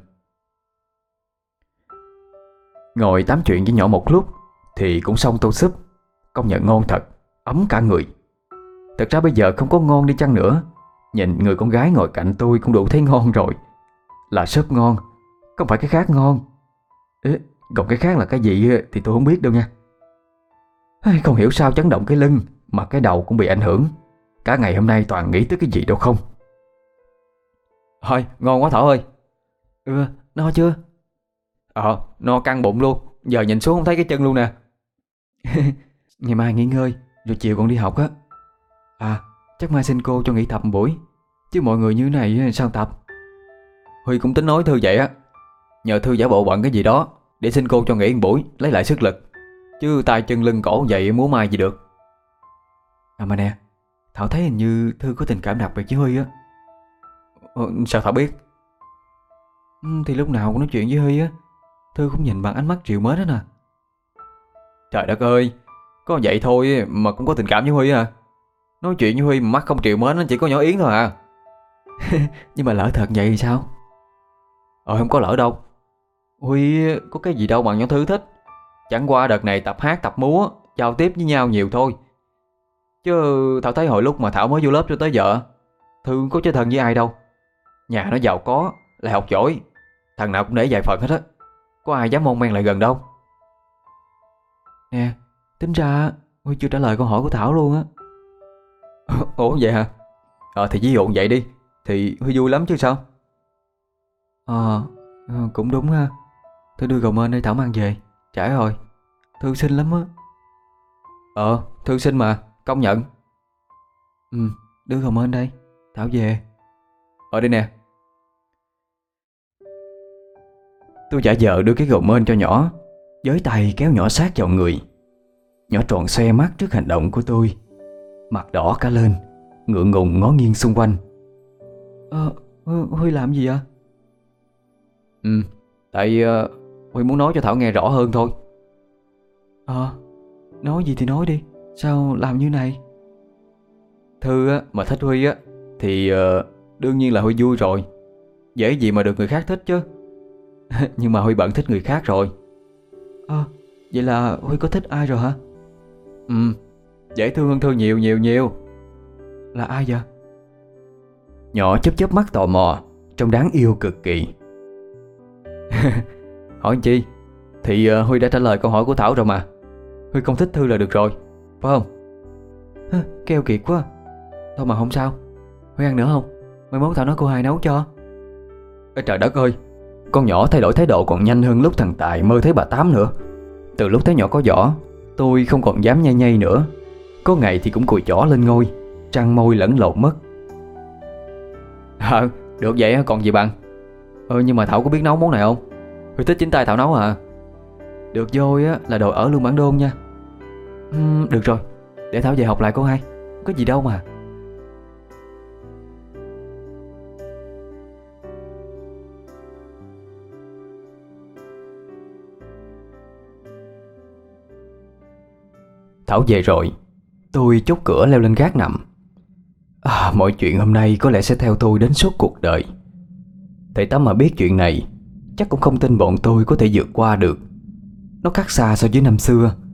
Ngồi tám chuyện với nhỏ một lúc thì cũng xong tô súp. Công nhận ngon thật, ấm cả người. Thật ra bây giờ không có ngon đi chăng nữa, nhìn người con gái ngồi cạnh tôi cũng đủ thấy ngon rồi. Là súp ngon, không phải cái khác ngon. Còn cái khác là cái gì thì tôi không biết đâu nha. Không hiểu sao chấn động cái lưng mà cái đầu cũng bị ảnh hưởng. Cả ngày hôm nay toàn nghĩ tới cái gì đâu không. Thôi ngon quá Thảo ơi. No chưa? No căng bụng luôn. Giờ nhìn xuống không thấy cái chân luôn nè. Ngày mai nghỉ ngơi rồi chiều còn đi học á. Chắc mai xin cô cho nghỉ tập một buổi. Chứ mọi người như này sao tập. Huy cũng tính nói Thư vậy á. Nhờ Thư giả bộ bận cái gì đó để xin cô cho nghỉ một buổi, lấy lại sức lực. Chứ tay chân lưng cổ vậy múa mai gì được. Mà nè, Thảo thấy hình như Thư có tình cảm đặc biệt với Huy á. Sao Thảo biết? Thì lúc nào cũng nói chuyện với Huy á, Thư cũng nhìn bằng ánh mắt trìu mến đó nè. Trời đất ơi, có vậy thôi mà cũng có tình cảm với Huy à? Nói chuyện với Huy mà mắt không trìu mến nó chỉ có nhỏ Yến thôi à. Nhưng mà lỡ thật vậy thì sao? Không có lỡ đâu. Huy có cái gì đâu mà nhỏ Thư thích. Chẳng qua đợt này tập hát tập múa, giao tiếp với nhau nhiều thôi. Chứ Thảo thấy hồi lúc mà Thảo mới vô lớp cho tới giờ, Thư có chơi thân với ai đâu. Nhà nó giàu có, lại học giỏi, thằng nào cũng để vài phần hết á. Có ai dám mong men lại gần đâu. Nè, tính ra Huy chưa trả lời câu hỏi của Thảo luôn á. Ủa vậy hả? Thì ví dụ vậy đi thì Huy vui lắm chứ sao. Cũng đúng ha. Thư đưa gầu mên đây Thảo mang về. Trễ rồi. Thư xinh lắm á. Thư xinh mà, công nhận. Đưa gầu mên đây Thảo về. Đây nè. Tôi giả vờ đưa cái gầu mên cho nhỏ, với tay kéo nhỏ sát vào người. Nhỏ tròn xoe mắt trước hành động của tôi, mặt đỏ cả lên, ngượng ngùng ngó nghiêng xung quanh. Huy làm gì ạ? Tại Huy muốn nói cho Thảo nghe rõ hơn thôi. Nói gì thì nói đi. Sao làm như này? Thư á, mà thích Huy á thì đương nhiên là Huy vui rồi. Dễ gì mà được người khác thích chứ. Nhưng mà Huy bận thích người khác rồi. Vậy là Huy có thích ai rồi hả? Dễ thương hơn Thư nhiều nhiều nhiều. Là ai vậy? Nhỏ chớp chớp mắt tò mò, trông đáng yêu cực kỳ. Hỏi chi? Thì Huy đã trả lời câu hỏi của Thảo rồi mà. Huy không thích Thư là được rồi, phải không? Keo kiệt quá. Thôi mà không sao. Huy ăn nữa không? Mai mốt Thảo nói cô hai nấu cho. Trời đất ơi, con nhỏ thay đổi thái độ còn nhanh hơn lúc thằng Tài mơ thấy bà Tám nữa. Từ lúc thấy nhỏ có giỏ, tôi không còn dám nhây nhây nữa. Có ngày thì cũng cùi chỏ lên ngôi, trăng môi lẫn lộn mất. Được vậy còn gì bằng. Nhưng mà Thảo có biết nấu món này không? Huy thích chính tay Thảo nấu à? Được rồi á là đồ ở luôn bản đôn nha. Được rồi, để Thảo về học lại cô hai. Có gì đâu mà. Thảo về rồi, tôi chốt cửa leo lên gác nằm. Mọi chuyện hôm nay có lẽ sẽ theo tôi đến suốt cuộc đời. Thầy Tám mà biết chuyện này chắc cũng không tin bọn tôi có thể vượt qua được. Nó khác xa so với năm xưa,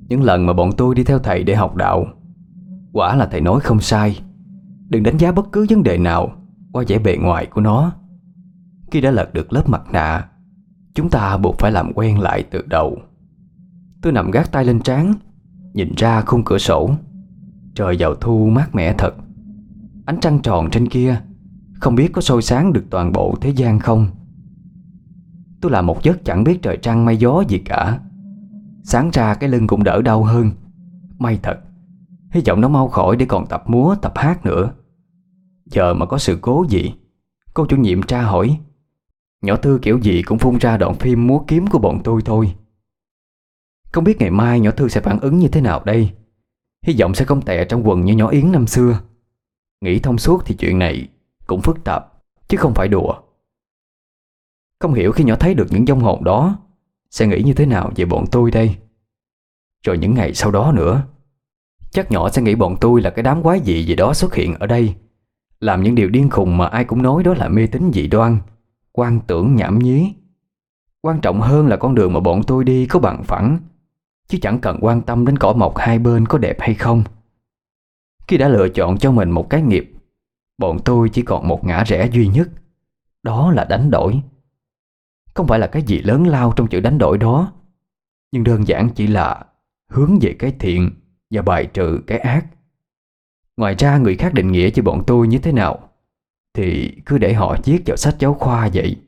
Những lần mà bọn tôi đi theo thầy để học đạo, quả là thầy nói không sai. Đừng đánh giá bất cứ vấn đề nào qua vẻ bề ngoài của nó. Khi đã lật được lớp mặt nạ, chúng ta buộc phải làm quen lại từ đầu. Tôi nằm gác tay lên trán, nhìn ra khung cửa sổ. Trời vào thu mát mẻ thật. Ánh trăng tròn trên kia không biết có soi sáng được toàn bộ thế gian không. Tôi làm một giấc chẳng biết trời trăng mây gió gì cả. Sáng ra cái lưng cũng đỡ đau hơn. May thật. Hy vọng nó mau khỏi để còn tập múa tập hát nữa. Giờ mà có sự cố gì, cô chủ nhiệm tra hỏi, nhỏ Thư kiểu gì cũng phun ra đoạn phim múa kiếm của bọn tôi thôi. Không biết ngày mai nhỏ Thư sẽ phản ứng như thế nào đây. Hy vọng sẽ không tè trong quần như nhỏ Yến năm xưa. Nghĩ thông suốt thì chuyện này cũng phức tạp, chứ không phải đùa. Không hiểu khi nhỏ thấy được những vong hồn đó sẽ nghĩ như thế nào về bọn tôi đây. Rồi những ngày sau đó nữa, chắc nhỏ sẽ nghĩ bọn tôi là cái đám quái dị gì đó xuất hiện ở đây, làm những điều điên khùng mà ai cũng nói đó là mê tín dị đoan, quan tưởng nhảm nhí. Quan trọng hơn là con đường mà bọn tôi đi có bằng phẳng, chứ chẳng cần quan tâm đến cỏ mọc hai bên có đẹp hay không. Khi đã lựa chọn cho mình một cái nghiệp, bọn tôi chỉ còn một ngã rẽ duy nhất, đó là đánh đổi. Không phải là cái gì lớn lao trong chữ đánh đổi đó, nhưng đơn giản chỉ là hướng về cái thiện và bài trừ cái ác. Ngoài ra người khác định nghĩa cho bọn tôi như thế nào thì cứ để họ viết vào sách giáo khoa vậy.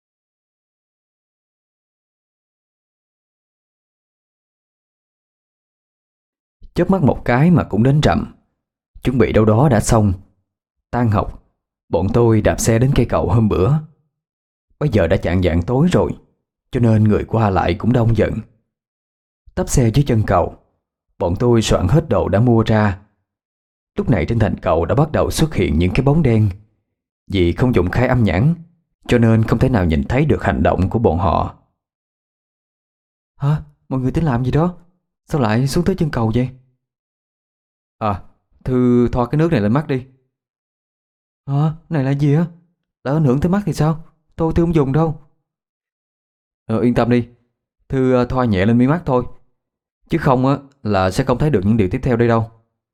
Chớp mắt một cái mà cũng đến rằm. Chuẩn bị đâu đó đã xong. Tan học, bọn tôi đạp xe đến cây cầu hôm bữa. Bây giờ đã chạng vạng tối rồi, cho nên người qua lại cũng đông dần. Tấp xe dưới chân cầu, bọn tôi soạn hết đồ đã mua ra. Lúc này trên thành cầu đã bắt đầu xuất hiện những cái bóng đen. Vì không dùng khai âm nhãn, cho nên không thể nào nhìn thấy được hành động của bọn họ. Hả? Mọi người tính làm gì đó? Sao lại xuống tới chân cầu vậy? Thư thoa cái nước này lên mắt đi. Này là gì á? Đã ảnh hưởng tới mắt thì sao? Tôi không dùng đâu. Yên tâm đi, Thư thoa nhẹ lên mi mắt thôi, chứ không á là sẽ không thấy được những điều tiếp theo đây đâu.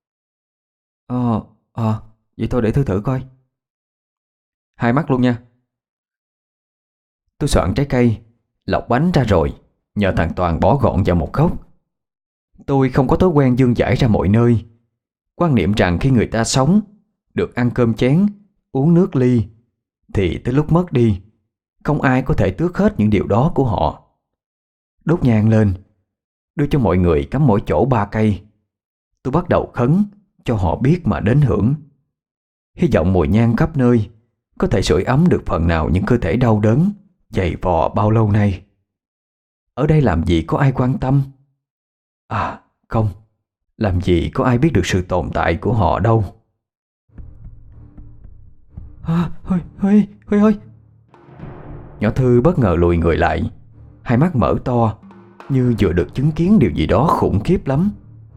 Vậy thôi để Thư thử coi. Hai mắt luôn nha. Tôi soạn trái cây, lọc bánh ra rồi nhờ thằng Toàn bỏ gọn vào một góc. Tôi không có thói quen dương dãi ra mọi nơi. Quan niệm rằng khi người ta sống, được ăn cơm chén, uống nước ly, thì tới lúc mất đi, không ai có thể tước hết những điều đó của họ. Đốt nhang lên, đưa cho mọi người cắm mỗi chỗ 3 cây. Tôi bắt đầu khấn cho họ biết mà đến hưởng. Hy vọng mùi nhang khắp nơi có thể sưởi ấm được phần nào những cơ thể đau đớn dày vò bao lâu nay. Ở đây làm gì có ai quan tâm? Không, làm gì có ai biết được sự tồn tại của họ đâu. Hơi. Nhỏ Thư bất ngờ lùi người lại, hai mắt mở to như vừa được chứng kiến điều gì đó khủng khiếp lắm.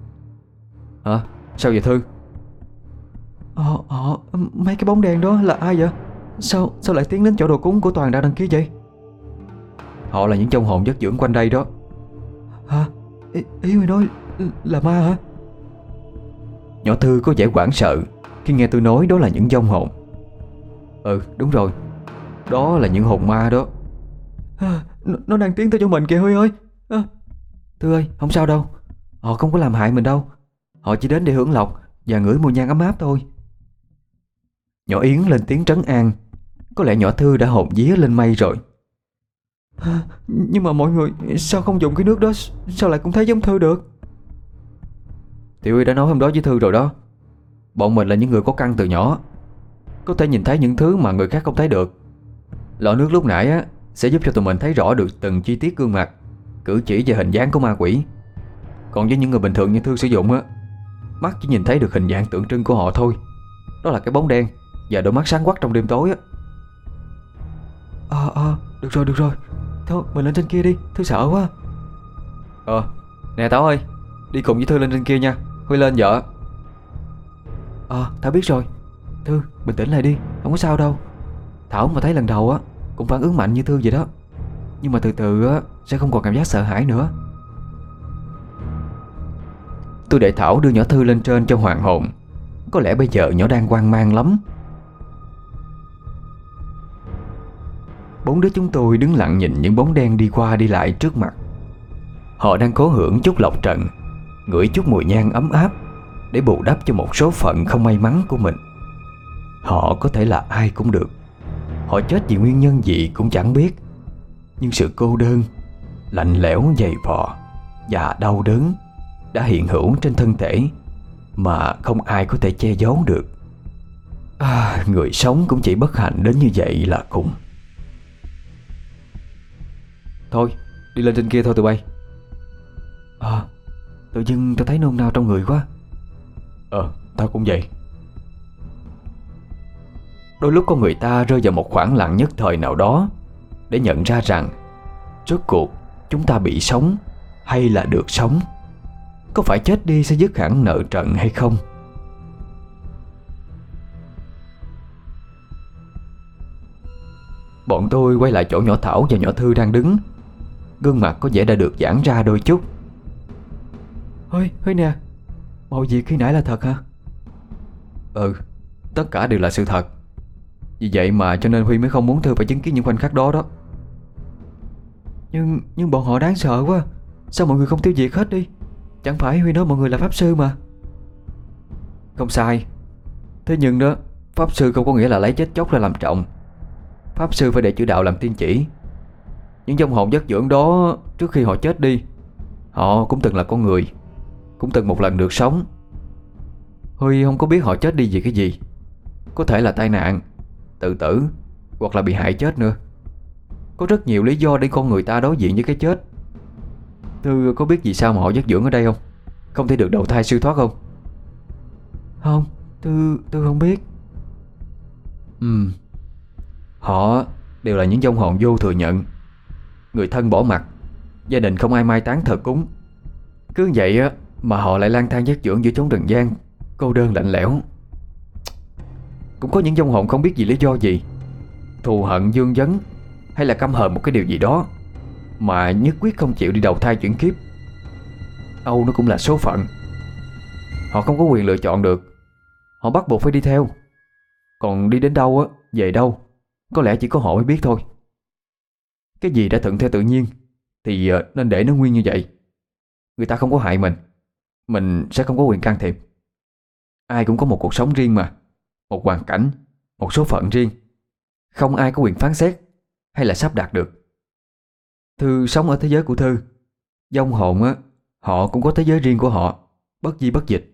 Sao vậy Thư? Mấy cái bóng đen đó là ai vậy? Sao lại tiến đến chỗ đồ cúng của Toàn đã đăng ký vậy? Họ là những trong hồn giấc dưỡng quanh đây đó. Ý mày nói là ma hả? Nhỏ Thư có vẻ hoảng sợ khi nghe tôi nói đó là những vong hồn. Đúng rồi, đó là những hồn ma đó. Nó đang tiến tới chỗ mình kìa Huy ơi. Thư ơi, không sao đâu. Họ không có làm hại mình đâu. Họ chỉ đến để hưởng lộc và ngửi mùi nhang ấm áp thôi. Nhỏ Yến lên tiếng trấn an. Có lẽ nhỏ Thư đã hồn vía lên mây rồi. Nhưng mà mọi người sao không dùng cái nước đó? Sao lại cũng thấy giống Thư được? Tiểu Uy đã nói hôm đó với Thư rồi đó. Bọn mình là những người có căn từ nhỏ, có thể nhìn thấy những thứ mà người khác không thấy được. Lọ nước lúc nãy á sẽ giúp cho tụi mình thấy rõ được từng chi tiết gương mặt, cử chỉ và hình dáng của ma quỷ. Còn với những người bình thường như Thư sử dụng á, mắt chỉ nhìn thấy được hình dạng tượng trưng của họ thôi. Đó là cái bóng đen và đôi mắt sáng quắc trong đêm tối á. Được rồi. Thôi mình lên trên kia đi, Thư sợ quá. Nè Táo ơi, đi cùng với Thư lên trên kia nha. Huy lên vợ. Tao biết rồi. Thư, bình tĩnh lại đi, không có sao đâu. Thảo mà thấy lần đầu á cũng phản ứng mạnh như Thư vậy đó. Nhưng mà từ từ á sẽ không còn cảm giác sợ hãi nữa. Tôi để Thảo đưa nhỏ Thư lên trên cho hoàn hồn. Có lẽ bây giờ nhỏ đang hoang mang lắm. Bốn đứa chúng tôi đứng lặng nhìn những bóng đen đi qua đi lại trước mặt. Họ đang cố hưởng chút lộc trần, ngửi chút mùi nhang ấm áp để bù đắp cho một số phận không may mắn của mình. Họ có thể là ai cũng được, họ chết vì nguyên nhân gì cũng chẳng biết. Nhưng sự cô đơn, lạnh lẽo dày vò và đau đớn đã hiện hữu trên thân thể mà không ai có thể che giấu được. Người sống cũng chỉ bất hạnh đến như vậy là cùng. Thôi, đi lên trên kia thôi tụi bay. Tự dưng tao thấy nôn nao trong người quá. Tao cũng vậy. Đôi lúc con người ta rơi vào một khoảng lặng nhất thời nào đó để nhận ra rằng rốt cuộc chúng ta bị sống hay là được sống, có phải chết đi sẽ dứt hẳn nợ trần hay không. Bọn tôi quay lại chỗ nhỏ Thảo và nhỏ Thư đang đứng. Gương mặt có vẻ đã được giãn ra đôi chút. Hơi nè, mọi việc khi nãy là thật hả? Tất cả đều là sự thật. Vì vậy mà cho nên Huy mới không muốn Thư phải chứng kiến những khoảnh khắc đó đó. Nhưng bọn họ đáng sợ quá. Sao mọi người không tiêu diệt hết đi? Chẳng phải Huy nói mọi người là pháp sư mà. Không sai. Thế nhưng đó, pháp sư không có nghĩa là lấy chết chóc ra làm trọng. Pháp sư phải để chữ đạo làm tiên chỉ. Những vong hồn vất dưỡng đó, trước khi họ chết đi, họ cũng từng là con người, cũng từng một lần được sống. Huy không có biết họ chết đi vì cái gì. Có thể là tai nạn, tự tử, hoặc là bị hại chết nữa. Có rất nhiều lý do để con người ta đối diện với cái chết. Thư có biết vì sao mà họ vất dưỡng ở đây không? Không thể được đầu thai siêu thoát không? Không, Thư không biết. Họ đều là những vong hồn vô thừa nhận. Người thân bỏ mặt, gia đình không ai mai táng thờ cúng. Cứ vậy á mà họ lại lang thang vất dưỡng giữa chốn rừng gian cô đơn lạnh lẽo. Cũng có những vong hồn không biết vì lý do gì, thù hận vương vấn hay là căm hờn một cái điều gì đó, mà nhất quyết không chịu đi đầu thai chuyển kiếp. Âu nó cũng là số phận. Họ không có quyền lựa chọn được, họ bắt buộc phải đi theo. Còn đi đến đâu á, về đâu, có lẽ chỉ có họ mới biết thôi. Cái gì đã thuận theo tự nhiên thì nên để nó nguyên như vậy. Người ta không có hại mình sẽ không có quyền can thiệp. Ai cũng có một cuộc sống riêng mà, một hoàn cảnh, một số phận riêng. Không ai có quyền phán xét hay là sắp đặt được. Thư sống ở thế giới của Thư. Vong hồn á, họ cũng có thế giới riêng của họ, bất di bất dịch.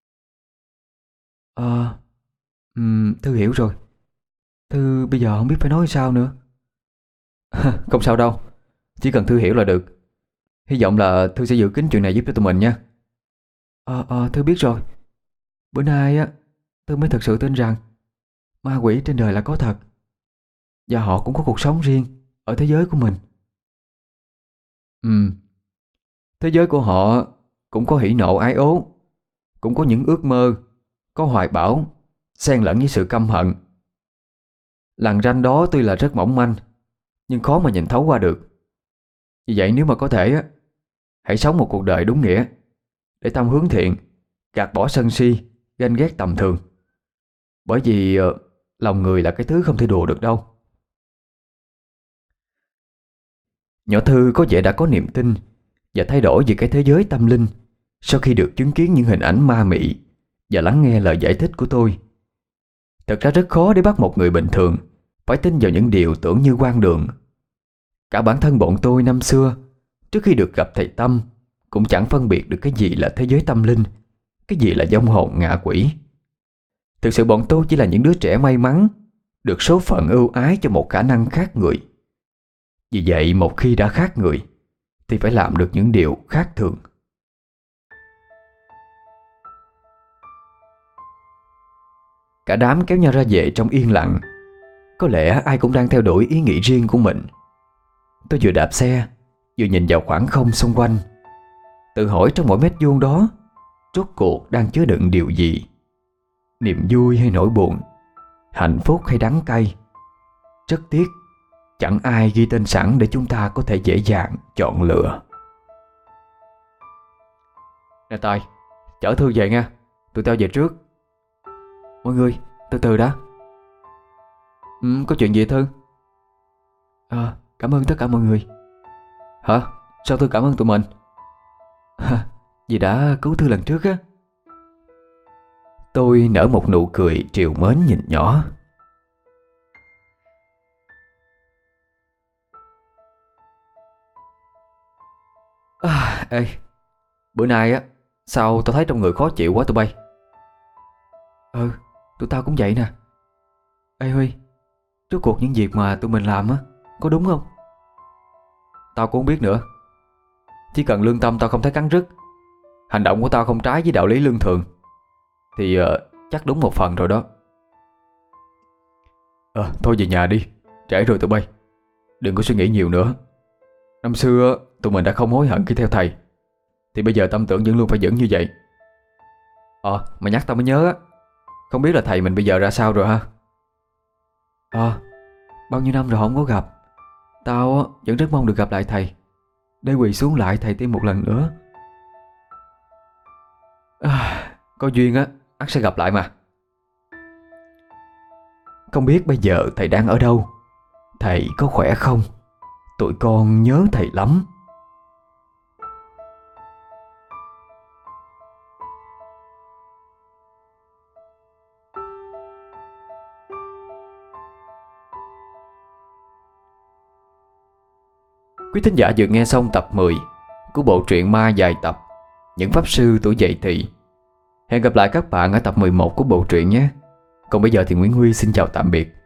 Thư hiểu rồi. Thư bây giờ không biết phải nói sao nữa. Không sao đâu, chỉ cần Thư hiểu là được. Hy vọng là Thư sẽ giữ kín chuyện này giúp cho tụi mình nha. Thư biết rồi. Bữa nay á, Thư mới thực sự tin rằng ma quỷ trên đời là có thật, và họ cũng có cuộc sống riêng ở thế giới của mình. Thế giới của họ cũng có hỉ nộ ái ố, cũng có những ước mơ, có hoài bão, xen lẫn với sự căm hận. Lằn ranh đó tuy là rất mỏng manh, nhưng khó mà nhìn thấu qua được. Vì vậy nếu mà có thể á, hãy sống một cuộc đời đúng nghĩa, để tâm hướng thiện, gạt bỏ sân si, ganh ghét tầm thường. Bởi vì lòng người là cái thứ không thể đùa được đâu. Nhỏ Thư có vẻ đã có niềm tin và thay đổi về cái thế giới tâm linh sau khi được chứng kiến những hình ảnh ma mị và lắng nghe lời giải thích của tôi. Thật ra rất khó để bắt một người bình thường phải tin vào những điều tưởng như hoang đường. Cả bản thân bọn tôi năm xưa, trước khi được gặp thầy Tâm, cũng chẳng phân biệt được cái gì là thế giới tâm linh, cái gì là vong hồn ngạ quỷ. Thực sự bọn tôi chỉ là những đứa trẻ may mắn, được số phận ưu ái cho một khả năng khác người. Vì vậy một khi đã khác người thì phải làm được những điều khác thường. Cả đám kéo nhau ra về trong yên lặng. Có lẽ ai cũng đang theo đuổi ý nghĩ riêng của mình. Tôi vừa đạp xe, vừa nhìn vào khoảng không xung quanh, tự hỏi trong mỗi mét vuông đó rốt cuộc đang chứa đựng điều gì. Niềm vui hay nỗi buồn, hạnh phúc hay đắng cay. Rất tiếc chẳng ai ghi tên sẵn để chúng ta có thể dễ dàng chọn lựa. Nè Tài, Chở Thư về nha. Tụi tao về trước. Mọi người, từ từ đã. Có chuyện gì Thư? Cảm ơn tất cả mọi người. Hả? Sao Thư cảm ơn tụi mình? Vì đã cứu Thư lần trước á. Tôi nở một nụ cười trìu mến nhìn nhỏ. Ê, bữa nay á, sao tao thấy trong người khó chịu quá tụi bay? Tụi tao cũng vậy nè. Ê Huy, rốt cuộc những việc mà tụi mình làm á, có đúng không? Tao cũng không biết nữa. Chỉ cần lương tâm tao không thấy cắn rứt, hành động của tao không trái với đạo lý lương thường, thì chắc đúng một phần rồi đó. Thôi về nhà đi, trễ rồi tụi bay. Đừng có suy nghĩ nhiều nữa. Năm xưa tụi mình đã không hối hận khi theo thầy, thì bây giờ tâm tưởng vẫn luôn phải vững như vậy. Mà nhắc tao mới nhớ á, không biết là thầy mình bây giờ ra sao rồi ha? Bao nhiêu năm rồi không có gặp. Tao á, vẫn rất mong được gặp lại thầy, để quỳ xuống lại thầy thêm một lần nữa. Có duyên á, ắt sẽ gặp lại mà. Không biết bây giờ thầy đang ở đâu, thầy có khỏe không? Tụi con nhớ thầy lắm. Quý thính giả vừa nghe xong tập 10 của bộ truyện ma dài tập Những Pháp Sư Tuổi Dậy Thì. Hẹn gặp lại các bạn ở tập 11 của bộ truyện nhé. Còn bây giờ thì Nguyễn Huy xin chào tạm biệt.